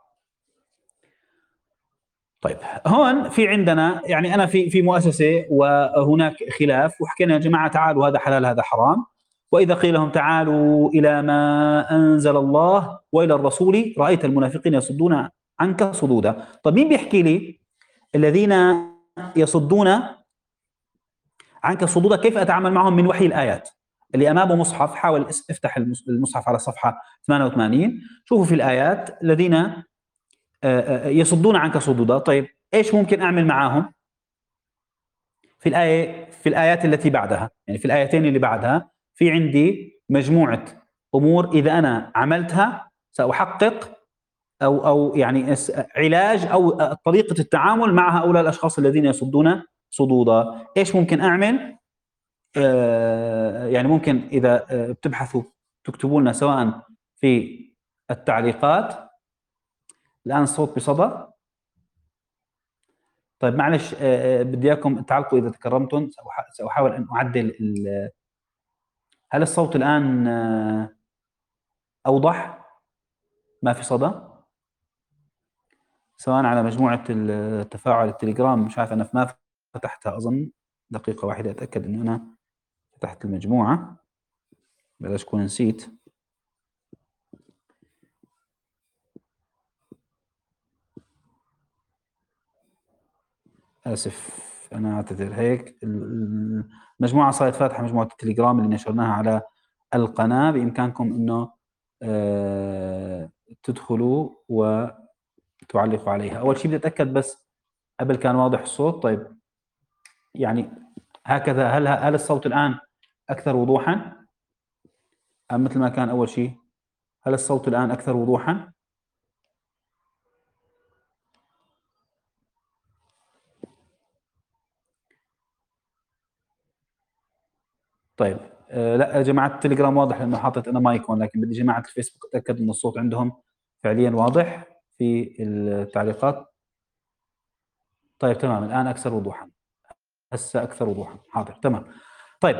طيب هون في عندنا، يعني أنا في في مؤسسة وهناك خلاف، وحكينا يا جماعة تعالوا هذا حلال هذا حرام، وإذا قيل لهم تعالوا إلى ما أنزل الله وإلى الرسول رأيت المنافقين يصدون عنك صدودا. طيب مين بيحكي لي الذين يصدون عنك صدودا كيف أتعامل معهم من وحي الآيات؟ اللي أمامه مصحف حاول افتح المصحف على صفحة ثمانية وثمانين، شوفوا في الآيات الذين يصدون عنك صدودا. طيب ايش ممكن اعمل معاهم؟ في الايه في الايات التي بعدها، يعني في الايتين اللي بعدها في عندي مجموعه امور اذا انا عملتها ساحقق او او يعني علاج او طريقه التعامل مع هؤلاء الاشخاص الذين يصدون صدودا. ايش ممكن اعمل؟ آه يعني ممكن اذا بتبحثوا تكتبوا لنا سواء في التعليقات. الان الصوت بصدى. طيب معلش بدي اياكم تعلقوا اذا تكرمتم، ساحاول ان اعدل. هل الصوت الان اوضح؟ ما في صدى؟ سواء على مجموعه التفاعل التليجرام، مش عارف انا ما فتحتها اظن. دقيقه واحده اتاكد انه انا فتحت المجموعه، بلاش كون نسيت. اسف انا اعتذر. هيك المجموعه صارت فاتحه، مجموعه التليجرام اللي نشرناها على القناه، بامكانكم انه أه تدخلوا وتعلقوا عليها. اول شيء بدي اتاكد بس قبل كان واضح الصوت. طيب يعني هكذا، هل هل الصوت الان اكثر وضوحا ام مثل ما كان اول شيء؟ هل الصوت الان اكثر وضوحا؟ طيب آه لا يا جماعه التليجرام واضح لانه حاطط انا مايكون، لكن بدي جماعه الفيسبوك اتاكد ان الصوت عندهم فعليا واضح في التعليقات. طيب تمام، الان اكثر وضوحا، هسه اكثر وضوحا، حاضر تمام. طيب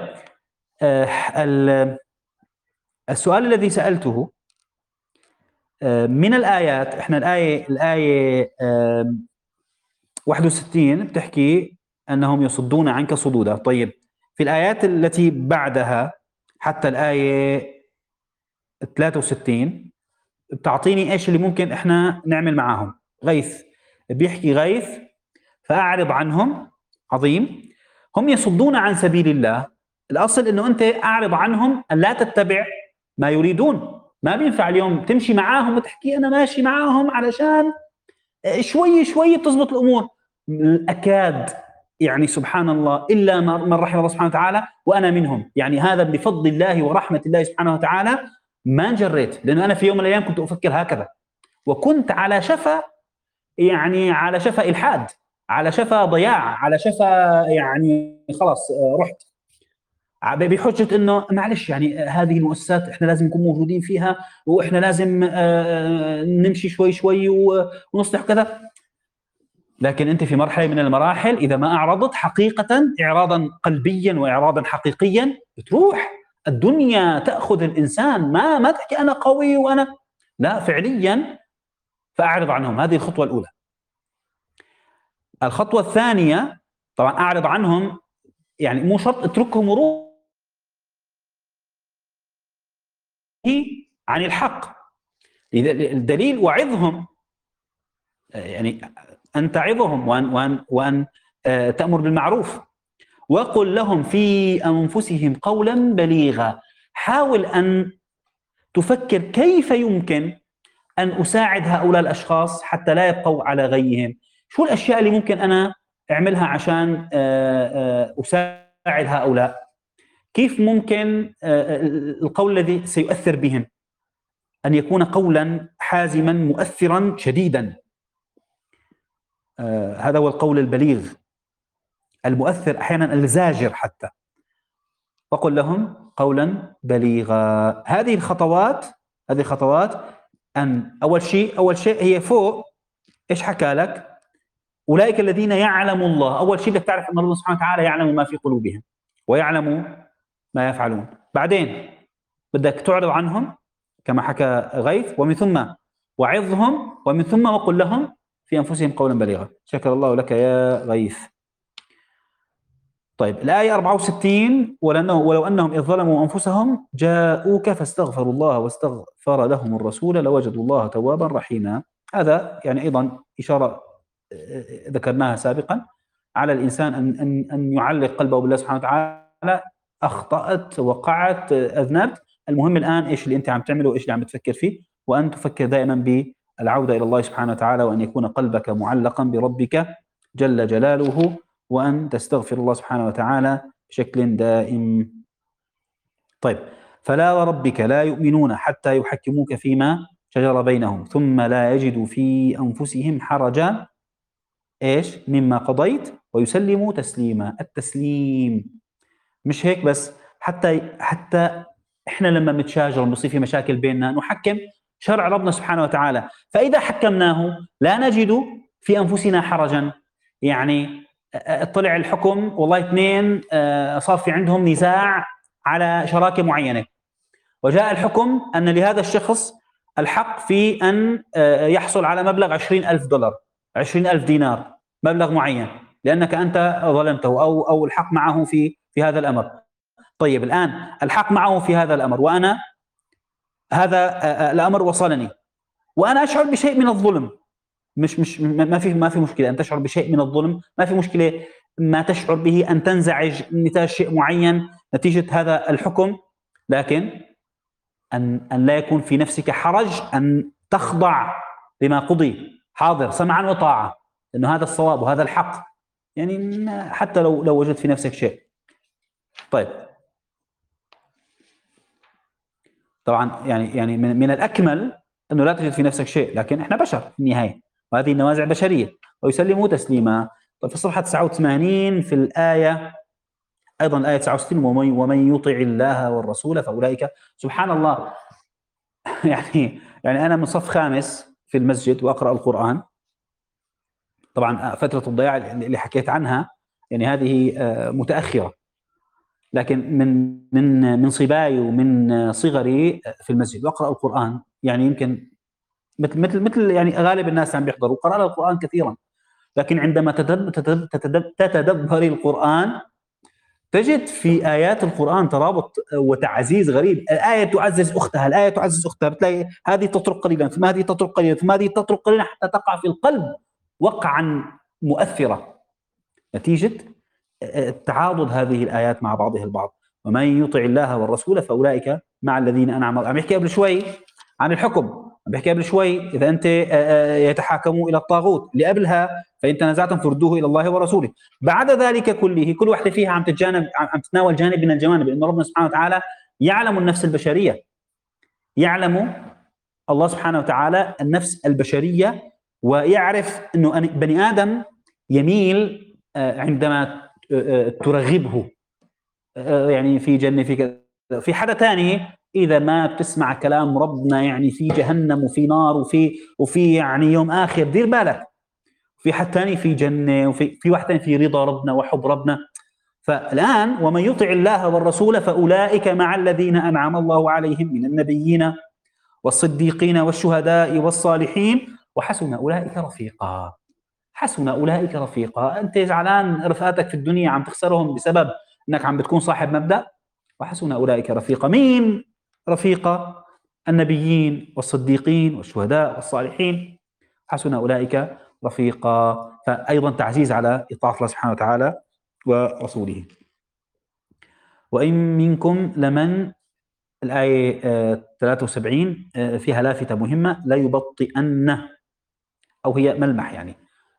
آه السؤال الذي سالته آه من الايات، احنا الايه الايه آه واحد وستين بتحكي انهم يصدون عنك صدودا. طيب في الايات التي بعدها حتى الايه ثلاثة وستين بتعطيني ايش اللي ممكن احنا نعمل معاهم. غيث بيحكي غيث فاعرض عنهم. عظيم. هم يصدون عن سبيل الله، الاصل انه انت اعرض عنهم ان لا تتبع ما يريدون. ما بينفع اليوم تمشي معاهم وتحكي انا ماشي معاهم علشان شوي شوي بتزبط الامور. اكاد يعني سبحان الله الا من رحم الله سبحانه وتعالى وانا منهم، يعني هذا بفضل الله ورحمه الله سبحانه وتعالى ما انجريت، لانه انا في يوم من الايام كنت افكر هكذا، وكنت على شفا، يعني على شفا الحاد، على شفا ضياع، على شفا يعني خلاص رحت بحجه انه معلش يعني هذه المؤسسات احنا لازم نكون موجودين فيها، واحنا لازم نمشي شوي شوي ونصلح كذا. لكن انت في مرحله من المراحل اذا ما اعرضت حقيقه اعراضا قلبيا واعراضا حقيقيا بتروح الدنيا تاخذ الانسان. ما ما تحكي انا قوي وانا لا، فعليا فاعرض عنهم. هذه الخطوه الاولى. الخطوه الثانيه طبعا اعرض عنهم، يعني مو شرط اتركهم وروح عن الحق. الدليل وعظهم، يعني ان تعظهم وان وان وان تامر بالمعروف وقل لهم في انفسهم قولا بليغا. حاول ان تفكر كيف يمكن ان اساعد هؤلاء الاشخاص حتى لا يبقوا على غيهم. شو الاشياء اللي ممكن انا اعملها عشان اساعد هؤلاء؟ كيف ممكن القول الذي سيؤثر بهم؟ أن يكون قولا حازما مؤثرا شديدا. آه هذا هو القول البليغ المؤثر، أحيانا الزاجر حتى. وقل لهم قولا بليغا. هذه الخطوات هذه الخطوات أن أول شيء أول شيء هي فوق إيش حكى لك؟ أولئك الذين يعلم الله. أول شيء بدك تعرف أن الله سبحانه وتعالى يعلم ما في قلوبهم ويعلم ما يفعلون. بعدين بدك تعرض عنهم كما حكى غيث، ومن ثم وعظهم، ومن ثم وقل لهم في أنفسهم قولا بليغا. شكر الله لك يا غيث. طيب الآية أربعة وستين، ولو أنهم إذ ظلموا أنفسهم جاءوك فاستغفروا الله واستغفر لهم الرسول لوجدوا الله توابا رحيما. هذا يعني أيضا إشارة ذكرناها سابقا على الإنسان أن, أن, أن يعلق قلبه بالله سبحانه وتعالى. أخطأت، وقعت، أذنبت، المهم الآن إيش اللي أنت عم تعمله وإيش اللي عم تفكر فيه، وأن تفكر دائما بالعودة إلى الله سبحانه وتعالى، وأن يكون قلبك معلقا بربك جل جلاله، وأن تستغفر الله سبحانه وتعالى بشكل دائم. طيب، فلا وربك لا يؤمنون حتى يحكموك فيما شجر بينهم ثم لا يجدوا في أنفسهم حرجا إيش مما قضيت ويسلموا تسليما. التسليم مش هيك بس، حتى حتى إحنا لما بنتشاجر بصير في مشاكل بيننا نحكم شرع ربنا سبحانه وتعالى، فإذا حكمناه لا نجد في أنفسنا حرجا. يعني اطلع الحكم والله اثنين صار في عندهم نزاع على شراكة معينة، وجاء الحكم أن لهذا الشخص الحق في أن يحصل على مبلغ عشرين ألف دولار، عشرين ألف دينار، مبلغ معين، لأنك أنت ظلمته أو أو الحق معه في في هذا الأمر. طيب الآن الحق معه في هذا الأمر، وأنا هذا الأمر وصلني وأنا أشعر بشيء من الظلم. مش مش ما في ما في مشكلة أن تشعر بشيء من الظلم، ما في مشكلة ما تشعر به أن تنزعج نتاج شيء معين نتيجة هذا الحكم، لكن أن أن لا يكون في نفسك حرج أن تخضع لما قضي، حاضر سمعا وطاعة، لأنه هذا الصواب وهذا الحق، يعني حتى لو لو وجدت في نفسك شيء. طيب طبعا يعني يعني من, من الأكمل أنه لا تجد في نفسك شيء، لكن إحنا بشر في النهاية وهذه النوازع بشرية. ويسلموا تسليما. طيب في الصفحة تسعة وثمانين في الآية أيضا الآية تسعة وستين، ومن, ومن يطع الله والرسول فأولئك. سبحان الله يعني يعني أنا من صف خامس في المسجد وأقرأ القرآن، طبعا فترة الضياع اللي حكيت عنها يعني هذه متأخرة، لكن من من من صباي ومن صغري في المسجد واقرا القران، يعني يمكن مثل مثل مثل يعني غالب الناس عم بيحضروا، قرانا القران كثيرا، لكن عندما تتدبر القران تجد في ايات القران ترابط وتعزيز غريب. الايه تعزز اختها، الايه تعزز اختها، بتلاقي هذه تطرق قليلا ثم هذه تطرق قليلا ثم هذه تطرق قليلا حتى تقع في القلب وقعا مؤثرة نتيجة تعاضد هذه الآيات مع بعضها البعض. ومن يطع الله والرسول فأولئك مع الذين أنعم الله. عم بحكي قبل شوي عن الحكم، عم بحكي قبل شوي إذا أنت يتحاكموا إلى الطاغوت، اللي قبلها فإن تنازعتم فردوه إلى الله ورسوله. بعد ذلك كله كل واحدة فيها عم تتجانب، عم تتناول جانب من الجوانب، لأن ربنا سبحانه وتعالى يعلم النفس البشرية، يعلم الله سبحانه وتعالى النفس البشرية، ويعرف أنه بني آدم يميل عندما ترغبه يعني في جنة في كذا، في حدا تاني إذا ما بتسمع كلام ربنا يعني في جهنم وفي نار وفي وفي يعني يوم آخر دير بالك. في حد تاني في جنة، وفي في واحد تاني في رضا ربنا وحب ربنا. فالآن ومن يطع الله والرسول فأولئك مع الذين أنعم الله عليهم من النبيين والصديقين والشهداء والصالحين وحسن أولئك رفيقا. حسن أولئك رفيقا. أنت زعلان رفقاتك في الدنيا عم تخسرهم بسبب أنك عم بتكون صاحب مبدأ؟ وحسن أولئك رفيقا. مين رفيقا؟ النبيين والصديقين والشهداء والصالحين، حسن أولئك رفيقا. فأيضا تعزيز على إطاعة الله سبحانه وتعالى ورسوله. وإن منكم لمن، الآية ثلاثة وسبعين فيها لافتة مهمة، لا يبطئن، أو هي ملمح يعني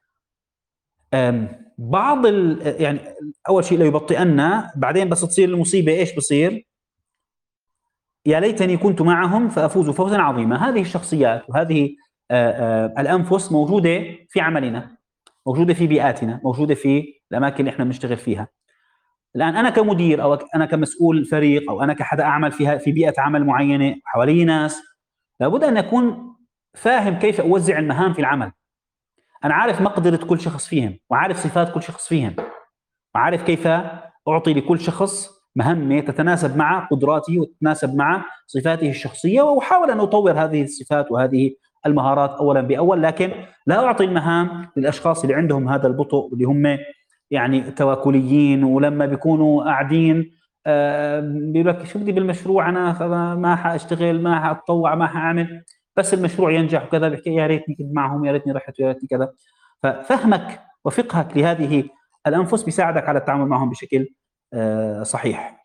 بعض يعني أول شيء لا يبطئن، بعدين بس تصير المصيبة إيش بصير؟ يا ليتني كنت معهم فأفوز فوزا عظيما. هذه الشخصيات وهذه آآ آآ الأنفس موجودة في عملنا، موجودة في بيئاتنا، موجودة في الأماكن اللي إحنا بنشتغل فيها. الآن أنا كمدير أو أنا كمسؤول فريق أو أنا كحدا أعمل فيها في بيئة عمل معينة حوالي ناس، لابد أن أكون فاهم كيف أوزع المهام في العمل. أنا عارف مقدرة كل شخص فيهم، وعارف صفات كل شخص فيهم، وعارف كيف أعطي لكل شخص مهمة تتناسب مع قدراته وتتناسب مع صفاته الشخصية، وأحاول أن أطور هذه الصفات وهذه المهارات أولا بأول، لكن لا أعطي المهام للأشخاص اللي عندهم هذا البطء واللي هم يعني تواكليين، ولما بيكونوا قاعدين آه بيقول لك شو بدي بالمشروع، أنا ما حأشتغل ما حأتطوع ما حأعمل، بس المشروع ينجح وكذا بحكي يا ريتني كنت معهم يا ريتني رحت يا ريتني كذا. ففهمك وفقهك لهذه الأنفس بيساعدك على التعامل معهم بشكل آه صحيح.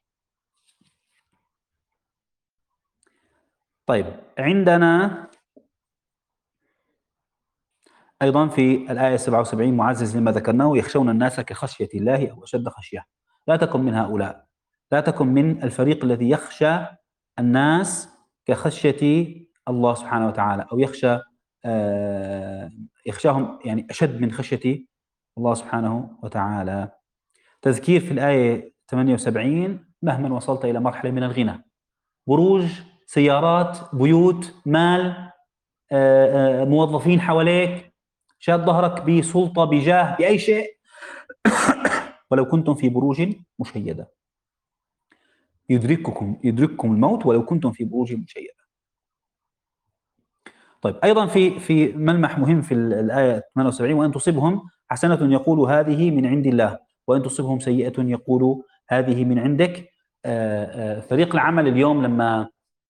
طيب عندنا أيضا في الآية سبعة وسبعين معزز لما ذكرناه: يخشون الناس كخشية الله أو أشد خشية. لا تكن من هؤلاء، لا تكن من الفريق الذي يخشى الناس كخشية الله سبحانه وتعالى، أو يخشى آه يخشاهم يعني أشد من خشية الله سبحانه وتعالى. تذكير في الآية ثمانية وسبعين: مهما وصلت إلى مرحلة من الغنى، بروج، سيارات، بيوت، مال، آه آه موظفين حواليك، شاد ظهرك بسلطة بجاه بأي شيء، ولو كنتم في بروج مشيدة يدرككم يدرككم الموت ولو كنتم في بروج مشيدة. طيب أيضا في في ملمح مهم في الآية ثمانية وسبعين: وإن تصبهم حسنة يقول هذه من عند الله وإن تصبهم سيئة يقول هذه من عندك. فريق العمل اليوم لما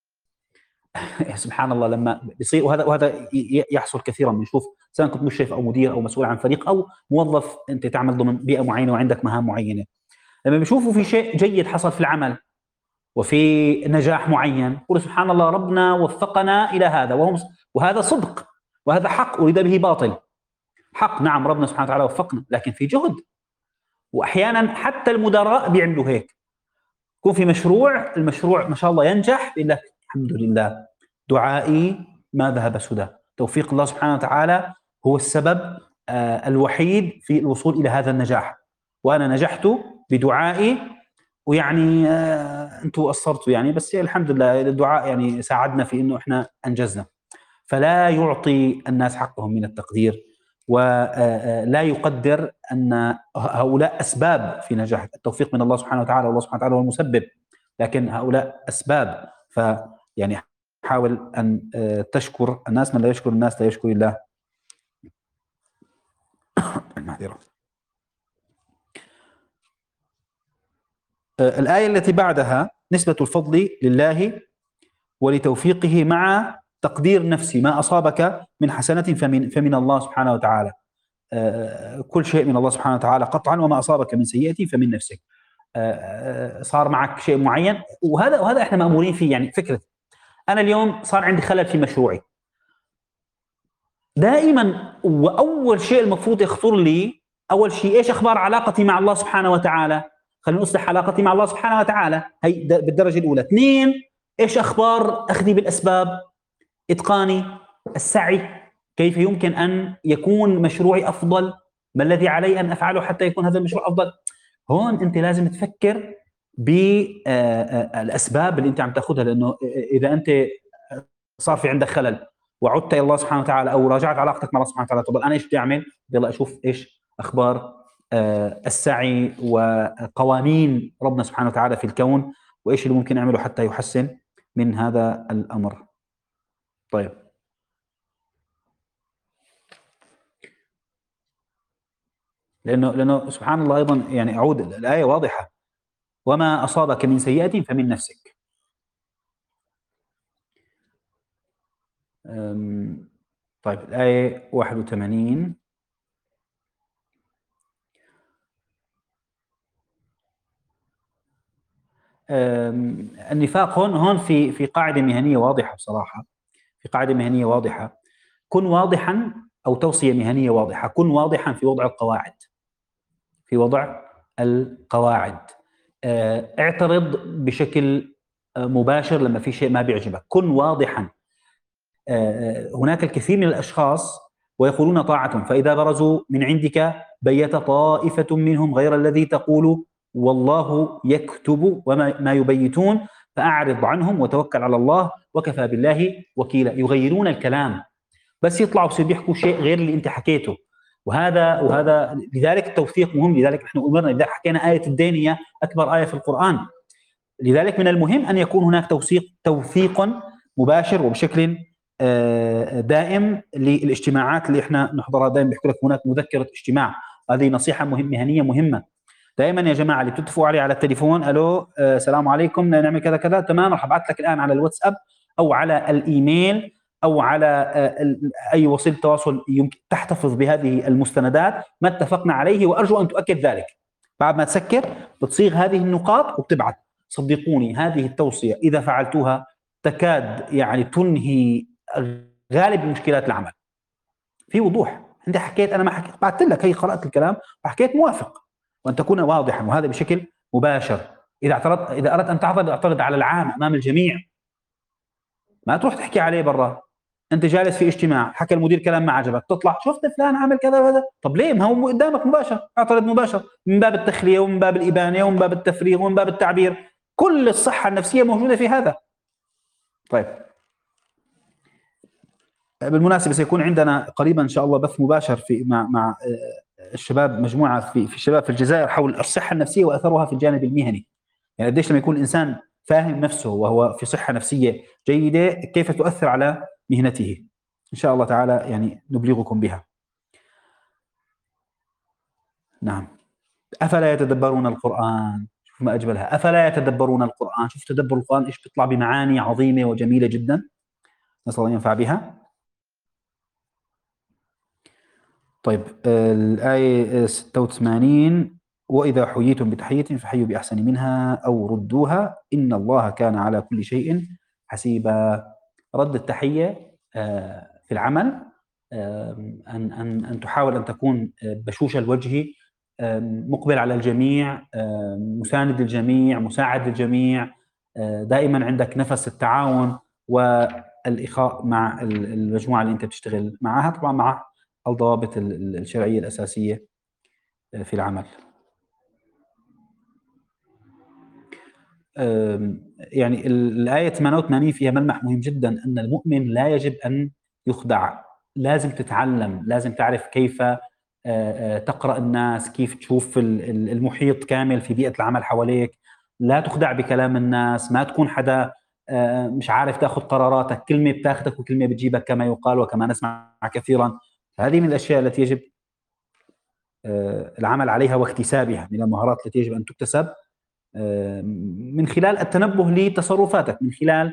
سبحان الله لما بيصير، وهذا وهذا يحصل كثيرا، بنشوف سواء كنت مشرف او مدير او مسؤول عن فريق او موظف انت تعمل ضمن بيئه معينه وعندك مهام معينه، لما بيشوفوا في شيء جيد حصل في العمل وفي نجاح معين يقول سبحان الله ربنا وفقنا الى هذا، وهم وهذا صدق وهذا حق اريد به باطل. حق نعم ربنا سبحانه وتعالى وفقنا، لكن في جهد، واحيانا حتى المدراء بيعملوا هيك. يكون في مشروع، المشروع ما شاء الله ينجح، بيقول لك الحمد لله دعائي ما ذهب سدى، توفيق الله سبحانه وتعالى هو السبب آه الوحيد في الوصول إلى هذا النجاح، وأنا نجحت بدعائي، ويعني آه أنتم قصرتوا يعني، بس الحمد لله الدعاء يعني ساعدنا في أنه إحنا أنجزنا. فلا يعطي الناس حقهم من التقدير، ولا يقدر أن هؤلاء أسباب في نجاح. التوفيق من الله سبحانه وتعالى، والله سبحانه وتعالى هو المسبب، لكن هؤلاء أسباب. فيعني حاول أن تشكر الناس، من لا يشكر الناس لا يشكر الله. المعذرة. الآية التي بعدها: نسبة الفضل لله ولتوفيقه مع تقدير نفسي، ما أصابك من حسنة فمن, فمن الله سبحانه وتعالى، كل شيء من الله سبحانه وتعالى قطعا، وما أصابك من سيئة فمن نفسك. صار معك شيء معين، وهذا وهذا احنا مأمورين فيه. يعني فكرة أنا اليوم صار عندي خلل في مشروعي، دائما وأول شيء المفروض يخطر لي أول شيء إيش أخبار علاقتي مع الله سبحانه وتعالى، خليني أصلح علاقتي مع الله سبحانه وتعالى، هي بالدرجة الأولى. اثنين، إيش أخبار أخذي بالأسباب، إتقاني، السعي، كيف يمكن أن يكون مشروعي أفضل، ما الذي علي أن أفعله حتى يكون هذا المشروع أفضل. هون أنت لازم تفكر بالأسباب اللي أنت عم تأخذها، لأنه إذا أنت صار في عندك خلل وعدت إلى الله سبحانه وتعالى أو راجعت علاقتك مع الله سبحانه وتعالى، طب أنا إيش بدي أعمل؟ يلا أشوف إيش أخبار السعي وقوانين ربنا سبحانه وتعالى في الكون، وإيش اللي ممكن أعمله حتى يحسن من هذا الأمر. طيب لأنه لأنه سبحان الله أيضا يعني أعود الآية واضحة: وما أصابك من سيئة فمن نفسك. طيب الآية واحد وثمانين: النفاق هون هون في في قاعدة مهنية واضحة بصراحة، في قاعدة مهنية واضحة: كن واضحا، أو توصية مهنية واضحة: كن واضحا في وضع القواعد، في وضع القواعد. اعترض بشكل مباشر لما في شيء ما بيعجبك، كن واضحا. هناك الكثير من الأشخاص ويقولون طاعة، فإذا برزوا من عندك بيت طائفة منهم غير الذي تقول والله يكتب وما ما يبيتون فأعرض عنهم وتوكل على الله وكفى بالله وكيلا. يغيرون الكلام بس يطلعوا بصير بيحكوا شيء غير اللي انت حكيته، وهذا وهذا لذلك التوثيق مهم. لذلك نحن امرنا، لذلك حكينا آية الدين هي أكبر آية في القرآن. لذلك من المهم أن يكون هناك توثيق توثيق مباشر وبشكل دائم للاجتماعات اللي احنا نحضرها. دائما بيحكوا لك هناك مذكرة اجتماع، هذه نصيحة مهم مهنية مهمة. دائما يا جماعة اللي بتتفقوا علي على التليفون، الو السلام عليكم نعمل كذا كذا، تمام، راح ابعث لك الآن على الواتساب أو على الإيميل أو على أي وسيلة تواصل يمكن تحتفظ بهذه المستندات ما اتفقنا عليه، وأرجو أن تؤكد ذلك. بعد ما تسكر بتصيغ هذه النقاط وبتبعث. صدقوني هذه التوصية إذا فعلتوها تكاد يعني تنهي غالب مشكلات العمل في وضوح. انت حكيت، انا ما حكيت، بعثت لك هي قرأت الكلام وحكيت موافق، وان تكون واضحا، وهذا بشكل مباشر. اذا اعترضت، اذا اردت ان تعترض اعترض على العام امام الجميع، ما تروح تحكي عليه برا. انت جالس في اجتماع حكى المدير كلام ما عجبك، تطلع شفت فلان عمل كذا وهذا، طب ليه؟ ما هو قدامك مباشر، اعترض مباشر من باب التخليه ومن باب الابانه ومن باب التفريغ ومن باب التعبير. كل الصحه النفسيه موجوده في هذا. طيب بالمناسبة سيكون عندنا قريبا إن شاء الله بث مباشر في مع مع الشباب، مجموعة في في الشباب في الجزائر، حول الصحة النفسية وأثرها في الجانب المهني. يعني قديش لما يكون الإنسان فاهم نفسه وهو في صحة نفسية جيدة كيف تؤثر على مهنته. إن شاء الله تعالى يعني نبلغكم بها. نعم. أفلا يتدبرون القرآن؟ شوف ما أجملها، أفلا يتدبرون القرآن. شوف تدبر القرآن إيش بيطلع بمعاني عظيمة وجميلة جدا، نسأل الله ينفع بها. طيب الآية ستة وثمانين، وإذا حييتم بتحية فحيوا بأحسن منها أو ردوها إن الله كان على كل شيء حسيبا. رد التحية في العمل أن أن أن تحاول أن تكون بشوش الوجه، مقبل على الجميع، مساند للجميع، مساعد للجميع، دائما عندك نفس التعاون والإخاء مع المجموعة اللي أنت بتشتغل معها، طبعا مع الضوابط الشرعية الأساسية في العمل. يعني الآية ثمانية وثمانين فيها ملمح مهم جدا، أن المؤمن لا يجب أن يخدع، لازم تتعلم، لازم تعرف كيف تقرأ الناس، كيف تشوف المحيط كامل في بيئة العمل حواليك، لا تخدع بكلام الناس، ما تكون حدا مش عارف تأخذ قراراتك، كلمة بتاخذك وكلمة بتجيبك كما يقال وكما نسمع كثيرا. هذه من الأشياء التي يجب العمل عليها واكتسابها، من المهارات التي يجب أن تكتسب من خلال التنبه لتصرفاتك، من خلال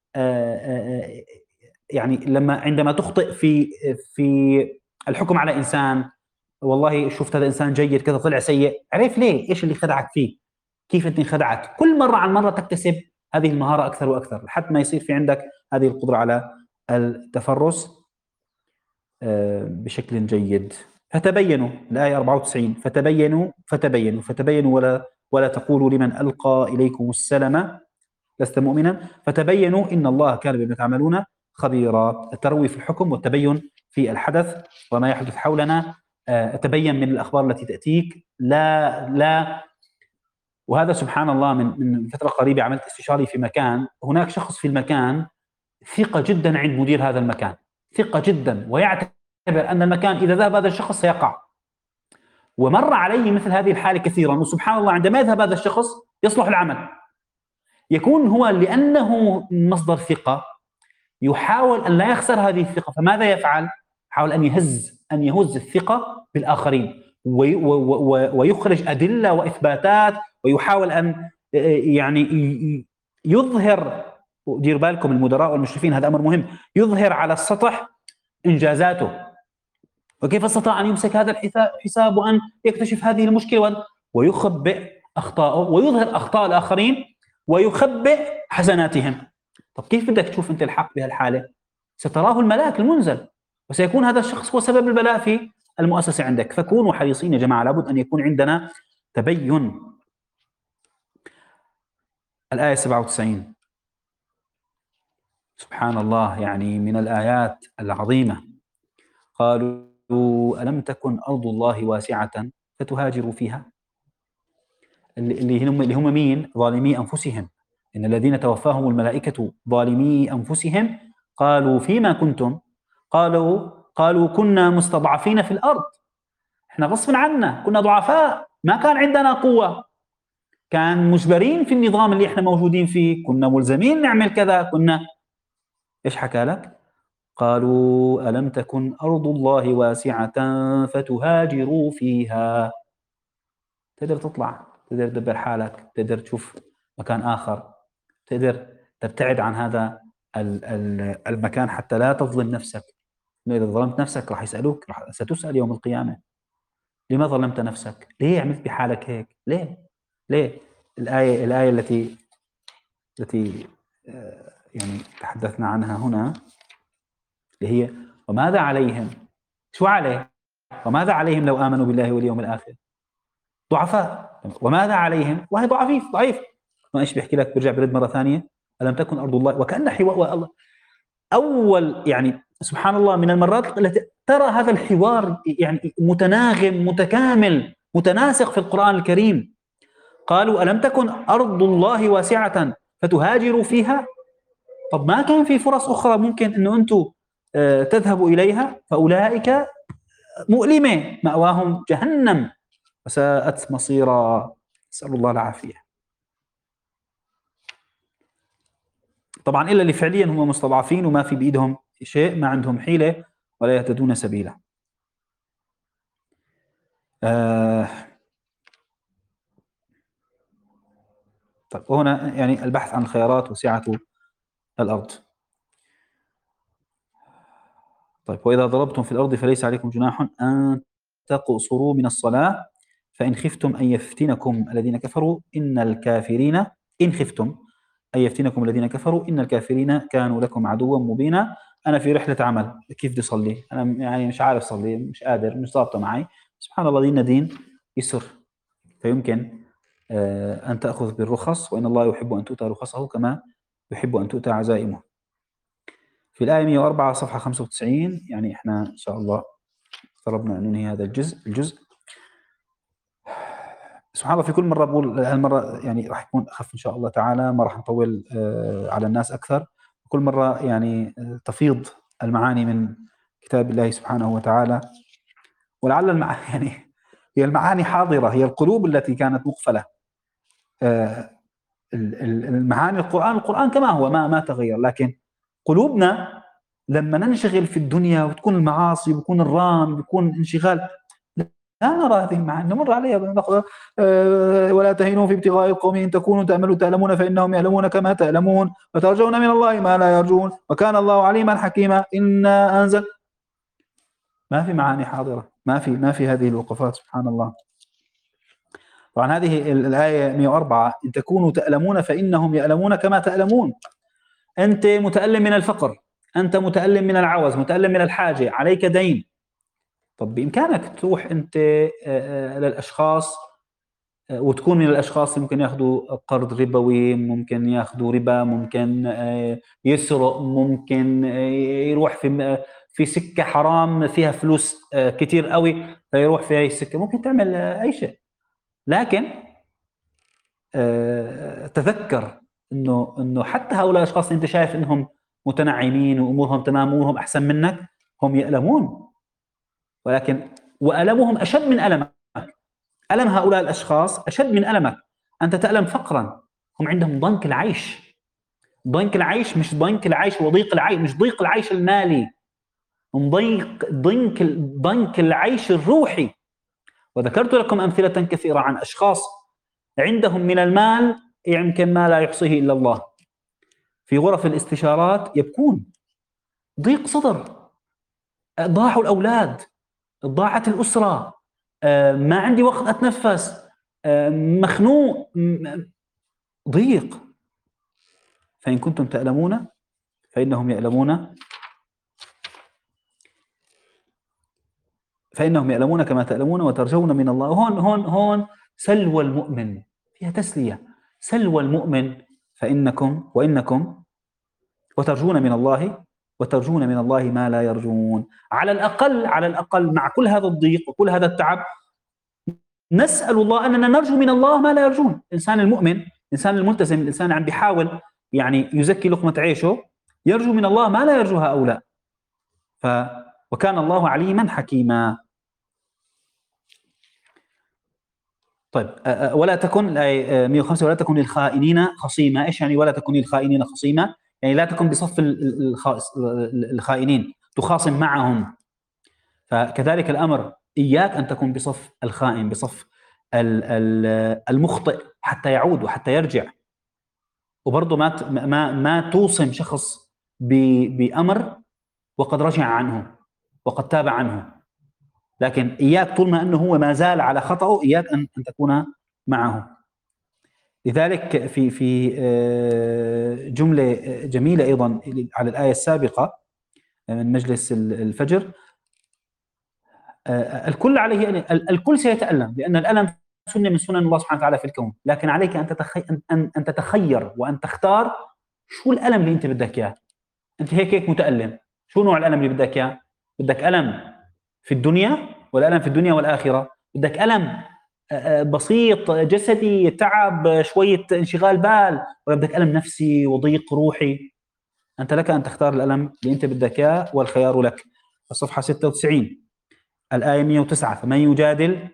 يعني لما عندما تخطئ في في الحكم على إنسان، والله شفت هذا إنسان جيد كذا طلع سيء، عرف ليه؟ إيش اللي خدعك فيه؟ كيف أنت انخدعت؟ كل مرة عن مرة تكتسب هذه المهارة أكثر وأكثر لحد ما يصير في عندك هذه القدرة على التفرس بشكل جيد. فتبينوا، الآية أربعة وتسعين، فتبينوا فتبينوا فتبينوا ولا ولا تقولوا لمن ألقى إليكم السلام لست مؤمنا، فتبينوا إن الله كان بما تعملون خبيرا. التروي في الحكم والتبين في الحدث وما يحدث حولنا. تبين من الأخبار التي تأتيك، لا لا وهذا سبحان الله، من من فترة قريبة عملت استشاري في مكان، هناك شخص في المكان ثقة جدا عند مدير هذا المكان، ثقة جدا، ويعتبر أن المكان إذا ذهب هذا الشخص سيقع. ومر علي مثل هذه الحالة كثيرا، وسبحان الله عندما يذهب هذا الشخص يصلح العمل. يكون هو لأنه مصدر ثقة يحاول أن لا يخسر هذه الثقة، فماذا يفعل؟ يحاول أن يهز أن يهز الثقة بالآخرين ويخرج أدلة وإثباتات، ويحاول أن يعني يظهر، دير بالكم المدراء والمشرفين هذا أمر مهم، يظهر على السطح إنجازاته وكيف استطاع أن يمسك هذا الحساب وأن يكتشف هذه المشكلة، ويخبئ أخطاءه ويظهر أخطاء الآخرين ويخبئ حسناتهم. طب كيف بدك تشوف أنت الحق بهالحالة؟ ستراه الملاك المنزل، وسيكون هذا الشخص هو سبب البلاء في المؤسسة عندك. فكونوا حريصين يا جماعة، لابد أن يكون عندنا تبين. الآية سبعة وتسعين، سبحان الله، يعني من الآيات العظيمة. قالوا ألم تكن أرض الله واسعة فتهاجروا فيها. اللي هم اللي هم مين؟ ظالمي أنفسهم. إن الذين توفاهم الملائكة ظالمي أنفسهم قالوا فيما كنتم؟ قالوا قالوا كنا مستضعفين في الأرض، احنا غصب عنا كنا ضعفاء، ما كان عندنا قوة، كان مجبرين في النظام اللي احنا موجودين فيه، كنا ملزمين نعمل كذا، كنا ايش حكى لك؟ قالوا ألم تكن أرض الله واسعة فتهاجروا فيها. تقدر تطلع، تقدر تدبر حالك، تقدر تشوف مكان آخر، تقدر تبتعد عن هذا المكان حتى لا تظلم نفسك. إذا ظلمت نفسك راح يسألوك، راح ستسأل يوم القيامة لما ظلمت نفسك؟ ليه عملت بحالك هيك؟ ليه؟ ليه؟ الآية الآية التي التي يعني تحدثنا عنها هنا اللي هي وماذا عليهم؟ شو عليه؟ وماذا عليهم لو آمنوا بالله واليوم الآخر؟ ضعفاء. وماذا عليهم؟ وهي ضعيف ضعيف. ما ايش بيحكي لك؟ برجع برد مرة ثانية ألم تكن أرض الله، وكأن حوار الله أول، يعني سبحان الله، من المرات التي ترى هذا الحوار يعني متناغم متكامل متناسق في القرآن الكريم. قالوا ألم تكن أرض الله واسعة فتهاجروا فيها. طب ما كان في فرص أخرى ممكن أنه أنتم تذهبوا إليها؟ فأولئك مؤلمة مأواهم جهنم وساءت مصيرا، نسأل الله العافية. طبعا إلا اللي فعليا هم مستضعفين وما في بإيدهم شيء، ما عندهم حيلة ولا يهتدون سبيلا. آه طيب، وهنا يعني البحث عن الخيارات وسعة الأرض. طيب، وإذا ضربتم في الأرض فليس عليكم جناح أن تقصروا من الصلاة فإن خفتم أن يفتنكم الذين كفروا إن الكافرين إن خفتم أن يفتنكم الذين كفروا إن الكافرين كانوا لكم عدوا مبينا. أنا في رحلة عمل، كيف بدي أصلي؟ أنا يعني مش عارف أصلي، مش قادر، مش ضابطة معي. سبحان الله، ديننا دين يسر، فيمكن أن تأخذ بالرخص، وإن الله يحب أن تؤتى رخصه كما يحب أن تؤتى عزائمه. في الآية مئة وأربعة صفحة خمسة وتسعين، يعني إحنا إن شاء الله اقتربنا أن ننهي هذا الجزء الجزء سبحان الله. في كل مرة بقول هالمرة يعني راح يكون أخف إن شاء الله تعالى، ما راح نطول على الناس أكثر. كل مرة يعني تفيض المعاني من كتاب الله سبحانه وتعالى، ولعل المع... يعني هي المعاني حاضرة، هي القلوب التي كانت مقفلة. المعاني القرآن القرآن كما هو ما ما تغير، لكن قلوبنا لما ننشغل في الدنيا وتكون المعاصي ويكون الرام ويكون انشغال، لا نرى هذه المعاني، نمر عليها أه ولا تهينوا في ابتغاء القوم إن تكونوا تأملوا تألمون فإنهم يعلمون كما تألمون وترجون من الله ما لا يرجون وكان الله عليما حكيما. إنا أنزل، ما في معاني حاضرة، ما في ما في هذه الوقفات. سبحان الله. طبعا هذه الآية مئة وأربعة إن تكونوا تألمون فإنهم يألمون كما تألمون. أنت متألم من الفقر، أنت متألم من العوز، متألم من الحاجة، عليك دين. طب بإمكانك تروح أنت للأشخاص وتكون من الأشخاص اللي ممكن ياخذوا قرض ربوي، ممكن ياخذوا ربا، ممكن يسرق، ممكن يروح في في سكة حرام فيها فلوس كتير قوي فيروح في هاي السكة، ممكن تعمل أي شيء. لكن تذكر إنه إنه حتى هؤلاء الأشخاص اللي أنت شايف إنهم متنعمين وأمورهم تمام وأمورهم أحسن منك، هم يألمون، ولكن وألمهم أشد من ألمك. ألم هؤلاء الأشخاص أشد من ألمك. أنت تألم فقرا، هم عندهم ضنك العيش. ضنك العيش مش ضنك العيش وضيق العيش، مش ضيق العيش المالي، هم ضيق ضنك ضنك العيش الروحي. وذكرت لكم أمثلة كثيرة عن أشخاص عندهم من المال يمكن ما لا يحصيه إلا الله، في غرف الاستشارات يبكون، ضيق صدر، ضاعوا الأولاد، ضاعت الأسرة، ما عندي وقت أتنفس، مخنوق، ضيق. فإن كنتم تألمون فإنهم يألمون فإنهم يألمون كما تألمون وترجون من الله. هون هون هون سلوى المؤمن، فيها تسلية. سلوى المؤمن فإنكم وإنكم وترجون من الله وترجون من الله ما لا يرجون. على الأقل على الأقل مع كل هذا الضيق وكل هذا التعب نسأل الله أننا نرجو من الله ما لا يرجون. الإنسان المؤمن، الإنسان الملتزم، الإنسان اللي عم بيحاول يعني يزكي لقمة عيشه يرجو من الله ما لا يرجو هؤلاء. ف وكان الله عليما حكيما. طيب ولا تكن مئة وخمسة ولا تكن للخائنين خصيما. ايش يعني ولا تكن للخائنين خصيما؟ يعني لا تكن بصف الخائنين تخاصم معهم. فكذلك الامر اياك ان تكون بصف الخائن، بصف المخطئ حتى يعود وحتى يرجع. وبرضه ما ما ما توصم شخص بامر وقد رجع عنه وقد تاب عنه، لكن إياك طول ما أنه هو ما زال على خطأه إياك أن أن تكون معه. لذلك في في جملة جميلة أيضا على الآية السابقة من مجلس الفجر، الكل عليه الكل سيتألم، لأن الألم سنة من سنن الله سبحانه وتعالى في الكون، لكن عليك أن تتخي أن أن تتخير وأن تختار شو الألم اللي أنت بدك إياه. أنت هيك هيك متألم، شو نوع الألم اللي بدك إياه؟ بدك ألم في الدنيا ولا ألم في الدنيا والآخرة؟ بدك ألم بسيط جسدي تعب شوية انشغال بال، ولا بدك ألم نفسي وضيق روحي؟ أنت لك أن تختار الألم اللي أنت بدك إياه والخيار لك. الصفحة ستة وتسعين الآية مئة وتسعة فمن يجادل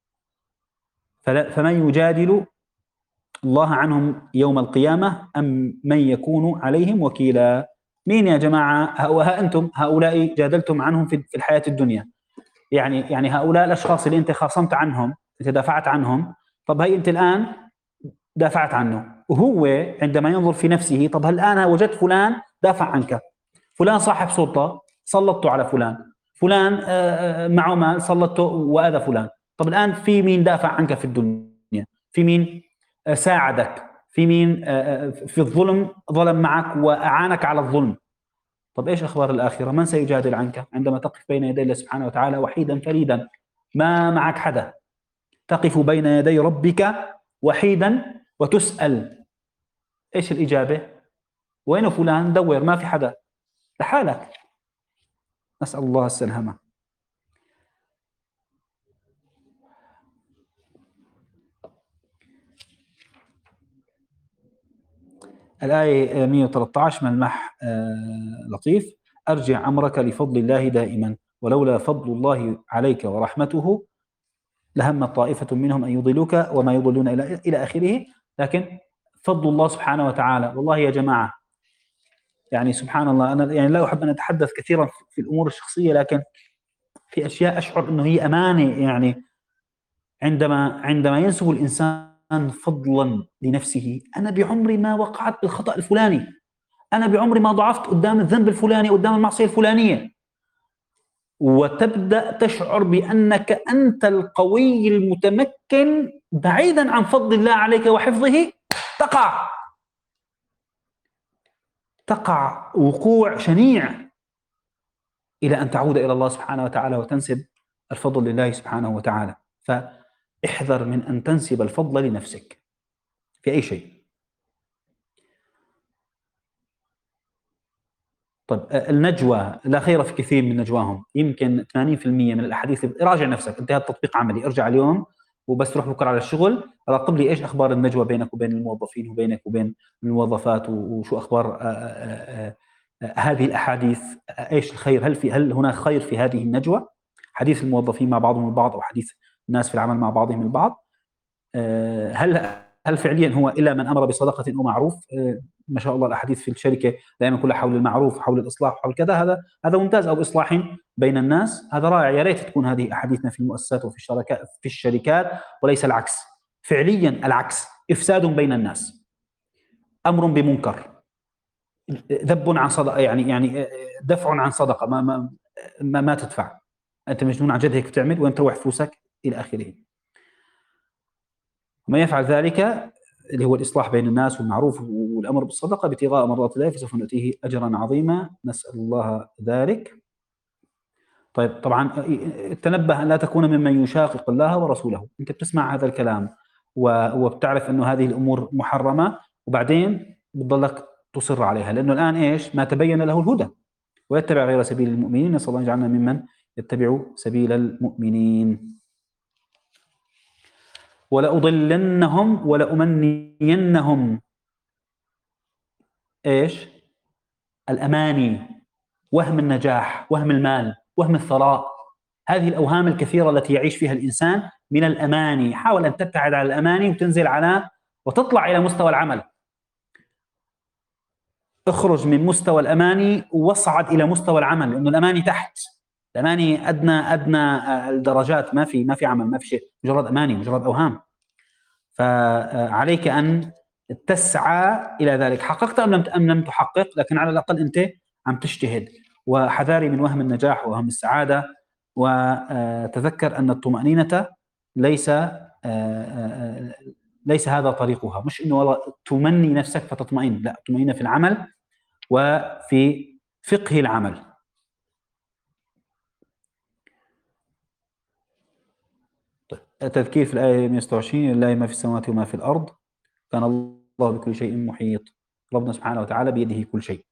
فمن يجادل الله عنهم يوم القيامة أم من يكون عليهم وكيلا. مين يا جماعة؟ ها أنتم هؤلاء جادلتم عنهم في الحياة الدنيا، يعني يعني هؤلاء الأشخاص اللي أنت خاصمت عنهم، أنت دافعت عنهم، طب هي أنت الآن دافعت عنه، وهو عندما ينظر في نفسه طب هل الآن وجدت فلان دافع عنك، فلان صاحب سلطة سلطته على فلان، فلان معه مال سلطته وأذى فلان، طب الآن في مين دافع عنك في الدنيا؟ في مين ساعدك؟ في مين في الظلم ظلم معك وأعانك على الظلم؟ طب إيش أخبار الآخرة؟ من سيجادل عنك عندما تقف بين يدي الله سبحانه وتعالى وحيدا فريدا، ما معك حدا، تقف بين يدي ربك وحيدا وتسأل إيش الإجابة؟ وين فلان؟ دور، ما في حدا، لحالك. نسأل الله السلامة. الآية مئة وثلاثة عشر ملمح لطيف: أرجع أمرك لفضل الله دائما ولولا فضل الله عليك ورحمته لهم طائفة منهم أن يضلوك وما يضلون إلى إلى آخره. لكن فضل الله سبحانه وتعالى، والله يا جماعة يعني سبحان الله، أنا يعني لا أحب أن أتحدث كثيرا في الأمور الشخصية، لكن في أشياء أشعر أنه هي أمانة. يعني عندما عندما ينسب الإنسان فضلا لنفسه، أنا بعمري ما وقعت بالخطأ الفلاني، أنا بعمري ما ضعفت قدام الذنب الفلاني قدام المعصية الفلانية، وتبدأ تشعر بأنك أنت القوي المتمكن بعيدا عن فضل الله عليك وحفظه، تقع تقع وقوع شنيع إلى أن تعود إلى الله سبحانه وتعالى وتنسب الفضل لله سبحانه وتعالى. فاحذر من أن تنسب الفضل لنفسك في أي شيء. طيب النجوى لا خير في كثير من نجواهم، يمكن ثمانين بالمئة من الأحاديث. راجع نفسك، انتهى التطبيق عملي، ارجع اليوم وبس تروح بكره على الشغل راقب لي ايش اخبار النجوى بينك وبين الموظفين وبينك وبين الموظفات، وشو اخبار آآ آآ آآ هذه الاحاديث، ايش الخير، هل في هل هناك خير في هذه النجوى، حديث الموظفين مع بعضهم البعض او حديث الناس في العمل مع بعضهم البعض، هل هل فعليا هو الا من امر بصدقه او معروف؟ ما شاء الله الاحاديث في الشركه دائما كلها حول المعروف، حول الاصلاح، حول كذا، هذا هذا ممتاز، او اصلاح بين الناس، هذا رائع. يا ريت تكون هذه احاديثنا في المؤسسات وفي الشركات في الشركات وليس العكس. فعليا العكس، افساد بين الناس، امر بمنكر، ذب عن صدقه، يعني يعني دفع عن صدقه، ما ما ما, ما تدفع، انت مجنون عن جد هيك بتعمل، وين تروح فلوسك الى اخره. وما يفعل ذلك اللي هو الإصلاح بين الناس والمعروف والأمر بالصدقة ابتغاء مرضات الله فسوف نؤتيه أجرا عظيما، نسأل الله ذلك. طيب طبعا تنبه أن لا تكون ممن يشاقق الله ورسوله. أنت بتسمع هذا الكلام وبتعرف أنه هذه الأمور محرمة، وبعدين بتضلك تصر عليها، لأنه الآن إيش؟ ما تبين له الهدى ويتبع غير سبيل المؤمنين. نسأل الله يجعلنا ممن يتبع سبيل المؤمنين. ولأضلنهم ولأمنينهم إيش؟ الأماني، وهم النجاح، وهم المال، وهم الثراء، هذه الأوهام الكثيرة التي يعيش فيها الإنسان من الأماني. حاول أن تبتعد عن الأماني وتنزل على وتطلع إلى مستوى العمل. اخرج من مستوى الأماني واصعد إلى مستوى العمل، لأنه الأماني تحت، الأماني أدنى أدنى الدرجات، ما في ما في عمل، ما في شيء، مجرد أماني، مجرد أوهام. فعليك أن تسعى إلى ذلك، حققت أم لم أم لم تحقق، لكن على الأقل أنت عم تجتهد. وحذاري من وهم النجاح ووهم السعادة، وتذكر أن الطمأنينة ليس ليس هذا طريقها. مش إنه والله تمني نفسك فتطمئن، لا، طمأنينة في العمل وفي فقه العمل. طيب. التذكير في الآية مئة وستة وعشرين: لله ما في السماوات وما في الأرض كان الله بكل شيء محيط. ربنا سبحانه وتعالى بيده كل شيء.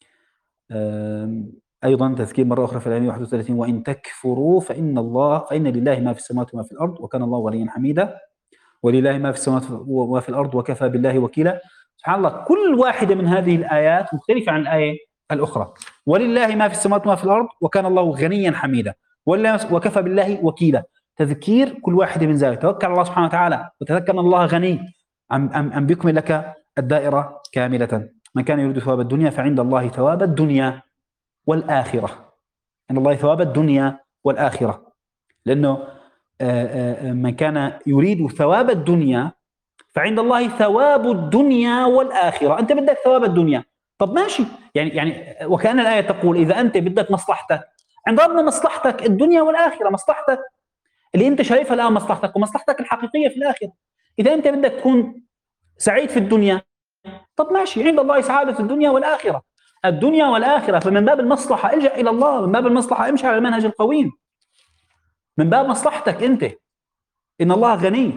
أيضا تذكير مرة أخرى في الآية واحد وثلاثين: وإن تكفروا فإن الله فإن لله ما في السماوات وما في الأرض وكان الله غنيا حميدا. ولله ما في السماوات وما في الأرض وكفى بالله وكيلا. سبحان الله، كل واحدة من هذه الآيات مختلفة عن الآية الأخرى. ولله ما في السماوات وما في الأرض وكان الله غنيا حميدا، وكفى بالله وكيلا. تذكير كل واحدة من ذلك. توكل على الله سبحانه وتعالى وتذكر أن الله غني، أن بيكمل لك الدائرة كاملة. من كان يريد ثواب الدنيا فعند الله ثواب الدنيا والآخرة. عند الله ثواب الدنيا والآخرة، لأنه من كان يريد ثواب الدنيا فعند الله ثواب الدنيا والآخرة. أنت بدك ثواب الدنيا، طب ماشي، يعني يعني وكأن الآية تقول إذا أنت بدك مصلحتك عند ربنا، مصلحتك الدنيا والآخرة، مصلحتك اللي أنت شايفها الآن مصلحتك، ومصلحتك الحقيقية في الآخرة. إذا أنت بدك تكون سعيد في الدنيا، طب ماشي، عند الله سعادة الدنيا والآخرة. الدنيا والآخرة، فمن باب المصلحة الجأ إلى الله، من باب المصلحة امشي على المنهج القويم، من باب مصلحتك أنت، إن الله غني.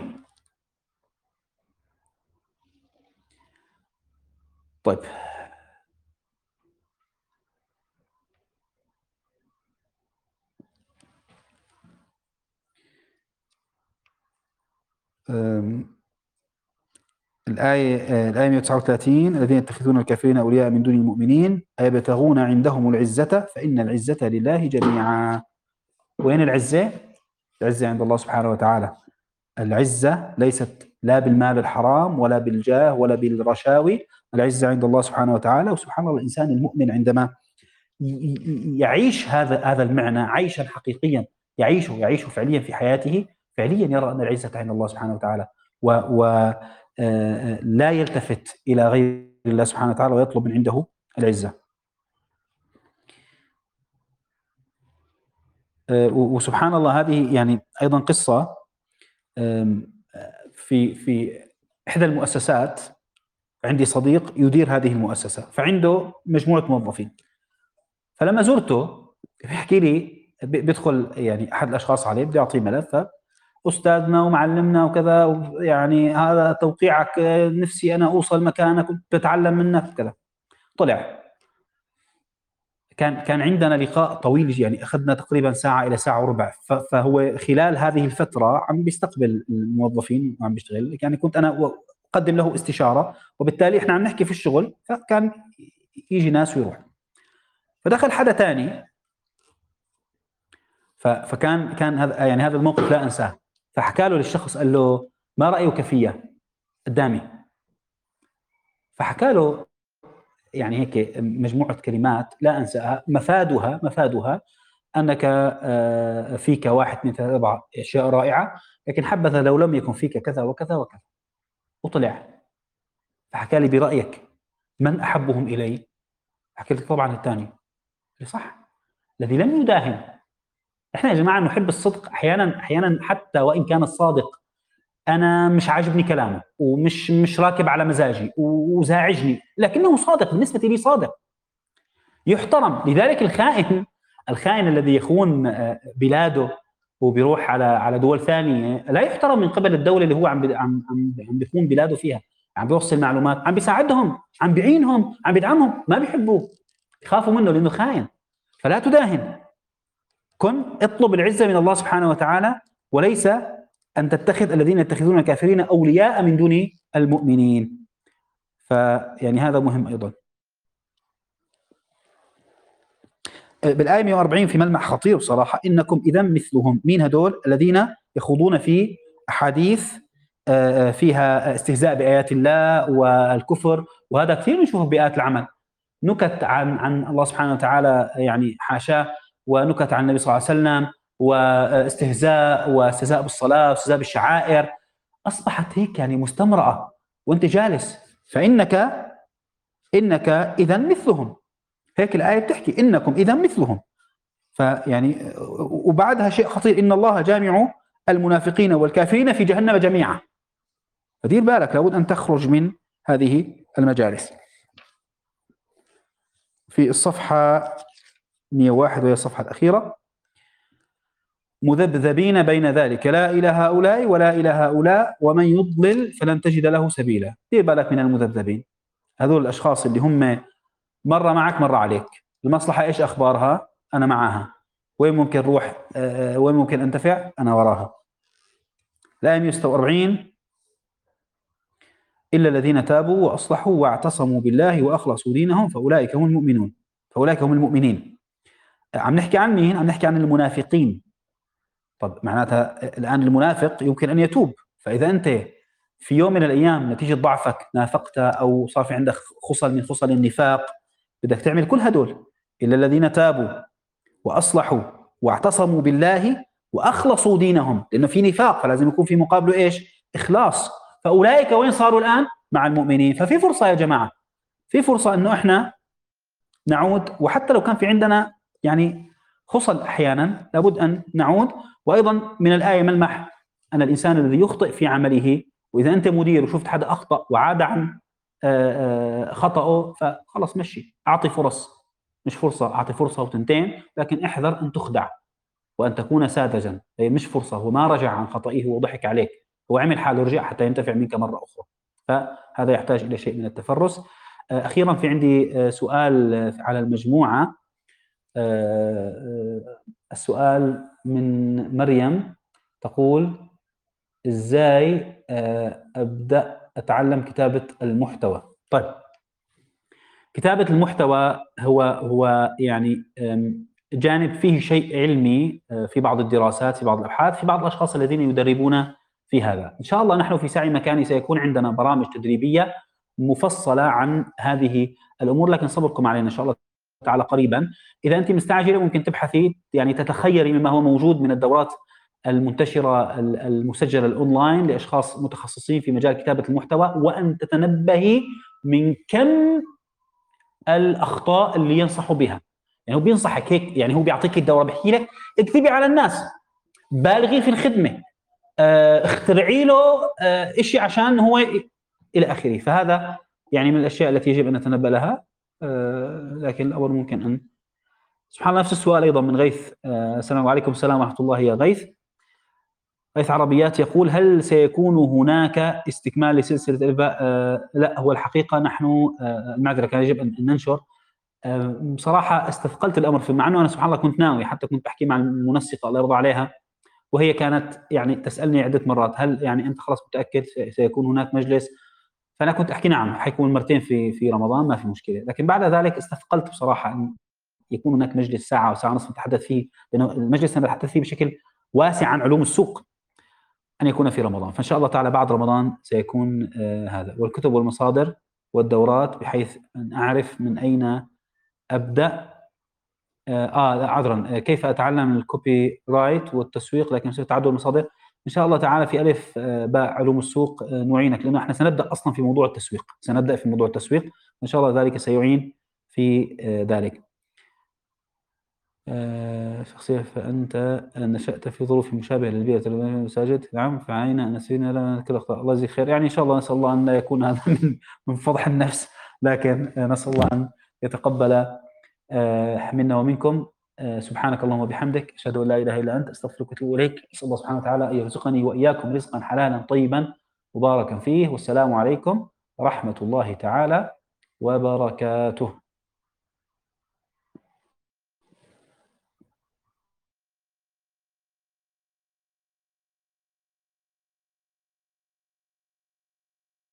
طيب، الآية الآية مئة وتسعة وثلاثين: الذين يتخذون الكافرين أولياء من دون المؤمنين أيبتغون عندهم العزة فإن العزة لله جميعا. وين العزة؟ العزة عند الله سبحانه وتعالى. العزة ليست لا بالمال الحرام ولا بالجاه ولا بالرشاوي، العزة عند الله سبحانه وتعالى. وسبحان الله، الإنسان المؤمن عندما يعيش هذا هذا المعنى عيشا حقيقيا، يعيشه يعيشه فعليا في حياته، فعليا يرى أن العزة عند الله سبحانه وتعالى، ولا يلتفت إلى غير الله سبحانه وتعالى ويطلب من عنده العزة. وسبحان الله، هذه يعني أيضا قصة في في إحدى المؤسسات. عندي صديق يدير هذه المؤسسة، فعنده مجموعة موظفين. فلما زرته بيحكي لي، بيدخل يعني أحد الأشخاص عليه، بدي أعطيه ملف: أستاذنا ومعلمنا وكذا، يعني هذا توقيعك، نفسي أنا أوصل مكانك، كنت بتعلم منك كذا. طلع كان كان عندنا لقاء طويل، يعني أخذنا تقريبا ساعة إلى ساعة وربع. فهو خلال هذه الفترة عم بيستقبل الموظفين وعم بيشتغل، يعني كنت أنا أقدم له استشارة، وبالتالي إحنا عم نحكي في الشغل، فكان يجي ناس ويروح. فدخل حدا تاني، فكان كان هذا يعني هذا الموقف لا أنساه. فحكى له للشخص، قال له: ما رأيك فيا قدامي؟ فحكى له يعني هيك مجموعة كلمات لا أنساها، مفادها مفادها أنك فيك واحد اثنين ثلاثة أربعة أشياء رائعة، لكن حبذا لو لم يكن فيك كذا وكذا وكذا. وطلع فحكى لي: برأيك من أحبهم إلي؟ حكى لي: طبعا الثاني. صح، الذي لم يداهن. احنا يا جماعة نحب الصدق أحيانا أحيانا حتى وإن كان الصادق أنا مش عاجبني كلامه ومش مش راكب على مزاجي وزاعجني، لكنه صادق، بالنسبة لي صادق، يحترم. لذلك الخائن الخائن الذي يخون بلاده وبيروح على على دول ثانية لا يحترم من قبل الدولة اللي هو عم عم عم بيخون بلاده فيها. عم بيوصل معلومات، عم بيساعدهم، عم بيعينهم، عم بيدعمهم، ما بيحبوه، يخافوا منه لأنه خاين. فلا تداهن، كن اطلب العزة من الله سبحانه وتعالى، وليس أن تتخذ الذين يتخذون الكافرين أولياء من دون المؤمنين. فيعني هذا مهم أيضا. بالآية مئة وأربعين في ملمح خطير بصراحة، إنكم إذا مثلهم. مين هدول؟ الذين يخوضون في أحاديث فيها استهزاء بآيات الله والكفر، وهذا كثير بنشوفه بآيات العمل، نكت عن عن الله سبحانه وتعالى يعني حاشاه، ونكت عن النبي صلى الله عليه وسلم، واستهزاء واستهزاء بالصلاة واستهزاء بالشعائر، أصبحت هيك يعني مستمرأة وأنت جالس. فإنك إنك إذا مثلهم، هيك الآية بتحكي إنكم إذا مثلهم. فيعني وبعدها شيء خطير، إن الله جامع المنافقين والكافرين في جهنم جميعا. فدير بالك، لابد أن تخرج من هذه المجالس. في الصفحة مئة وواحد وهي الصفحة الأخيرة، مذبذبين بين ذلك لا إلى هؤلاء ولا إلى هؤلاء ومن يضلل فلن تجد له سبيلا. دير بالك من المذبذبين، هذول الأشخاص اللي هم مرة معك مرة عليك، المصلحة إيش أخبارها؟ أنا معها، وين ممكن روح أه وين ممكن أنتفع؟ أنا وراها. الآية مئة وستة وأربعين، إلا الذين تابوا وأصلحوا واعتصموا بالله وأخلصوا دينهم فأولئك هم المؤمنون فأولئك هم المؤمنين. عم نحكي عن مين؟ عم نحكي عن المنافقين. طب معناتها الآن المنافق يمكن أن يتوب، فإذا أنت في يوم من الأيام نتيجة ضعفك نافقت أو صار في عندك خصل من خصل النفاق، بدك تعمل كل هدول، إلا الذين تابوا وأصلحوا واعتصموا بالله وأخلصوا دينهم، لأنه في نفاق فلازم يكون في مقابله إيش؟ إخلاص. فأولئك وين صاروا الآن؟ مع المؤمنين. ففي فرصة يا جماعة، في فرصة أنه إحنا نعود، وحتى لو كان في عندنا يعني خصل أحيانا لابد أن نعود. وأيضا من الآية ملمح أن الإنسان الذي يخطئ في عمله، وإذا أنت مدير وشفت حدا أخطأ وعاد عن خطأه فخلص مشي، أعطي فرص، مش فرصة، أعطي فرصة وتنتين، لكن احذر أن تخدع وأن تكون ساذجا. هي مش فرصة، هو ما رجع عن خطئه وضحك عليك، هو عمل حاله رجع حتى ينتفع منك مرة أخرى. فهذا يحتاج إلى شيء من التفرس. أخيرا في عندي سؤال على المجموعة، السؤال من مريم تقول: إزاي أبدأ أتعلم كتابة المحتوى؟ طيب، كتابة المحتوى هو هو يعني جانب فيه شيء علمي في بعض الدراسات، في بعض الأبحاث، في بعض الأشخاص الذين يدربون في هذا. إن شاء الله نحن في سعي مكاني سيكون عندنا برامج تدريبية مفصلة عن هذه الأمور، لكن صبركم علينا إن شاء الله تعالى قريبا. إذا أنت مستعجلة ممكن تبحثي يعني تتخيري مما هو موجود من الدورات المنتشرة المسجلة الأونلاين لأشخاص متخصصين في مجال كتابة المحتوى، وأن تتنبهي من كم الأخطاء اللي ينصحوا بها. يعني هو بينصحك هيك، يعني هو بيعطيك الدورة بيحكي لك اكتبي على الناس، بالغي في الخدمة، اه اخترعي له اه شيء عشان هو إلى آخره. فهذا يعني من الأشياء التي يجب أن نتنبه لها. اه لكن الأول ممكن أن سبحان الله. نفس السؤال أيضا من غيث. اه السلام عليكم. السلام ورحمة الله يا غيث. غيث عربيات يقول: هل سيكون هناك استكمال لسلسلة الإلفاء؟ اه لا، هو الحقيقة نحن اه المعذرة كان يجب أن ننشر. بصراحة استثقلت الأمر، في مع أنه أنا سبحان الله كنت ناوي، حتى كنت بحكي مع المنسقة الله يرضى عليها، وهي كانت يعني تسألني عدة مرات: هل يعني أنت خلاص متأكد سيكون هناك مجلس؟ فأنا كنت أحكي نعم، حيكون مرتين في في رمضان ما في مشكلة. لكن بعد ذلك استثقلت بصراحة أن يكون هناك مجلس ساعة أو ساعة ونصف نتحدث فيه، لأنه المجلس أنا بتحدث فيه بشكل واسع عن علوم السوق، أن يكون في رمضان. فإن شاء الله تعالى بعد رمضان سيكون آه هذا، والكتب والمصادر والدورات، بحيث أن أعرف من أين أبدأ. آه عذرا، كيف أتعلم الكوبي رايت والتسويق لكن تعدد المصادر. إن شاء الله تعالى في ألف باء علوم السوق نعينك، لأنه إحنا سنبدأ أصلا في موضوع التسويق، سنبدأ في موضوع التسويق إن شاء الله، ذلك سيعين في ذلك. شخصية: فأنت نشأت في ظروف مشابهة للبيئة المساجد. نعم، فعينا أن نسينا لنا كل أخطاء. الله يجزيك خير. يعني إن شاء الله نسأل الله أن لا يكون هذا من من فضح النفس، لكن نسأل الله أن يتقبل منا ومنكم. سبحانك اللهم وبحمدك، أشهد أن لا إله إلا أنت، أستغفرك وأتوب إليك. أسأل الله سبحانه وتعالى أن يرزقني وإياكم رزقا حلالا طيبا مباركا فيه. والسلام عليكم رحمة الله تعالى وبركاته.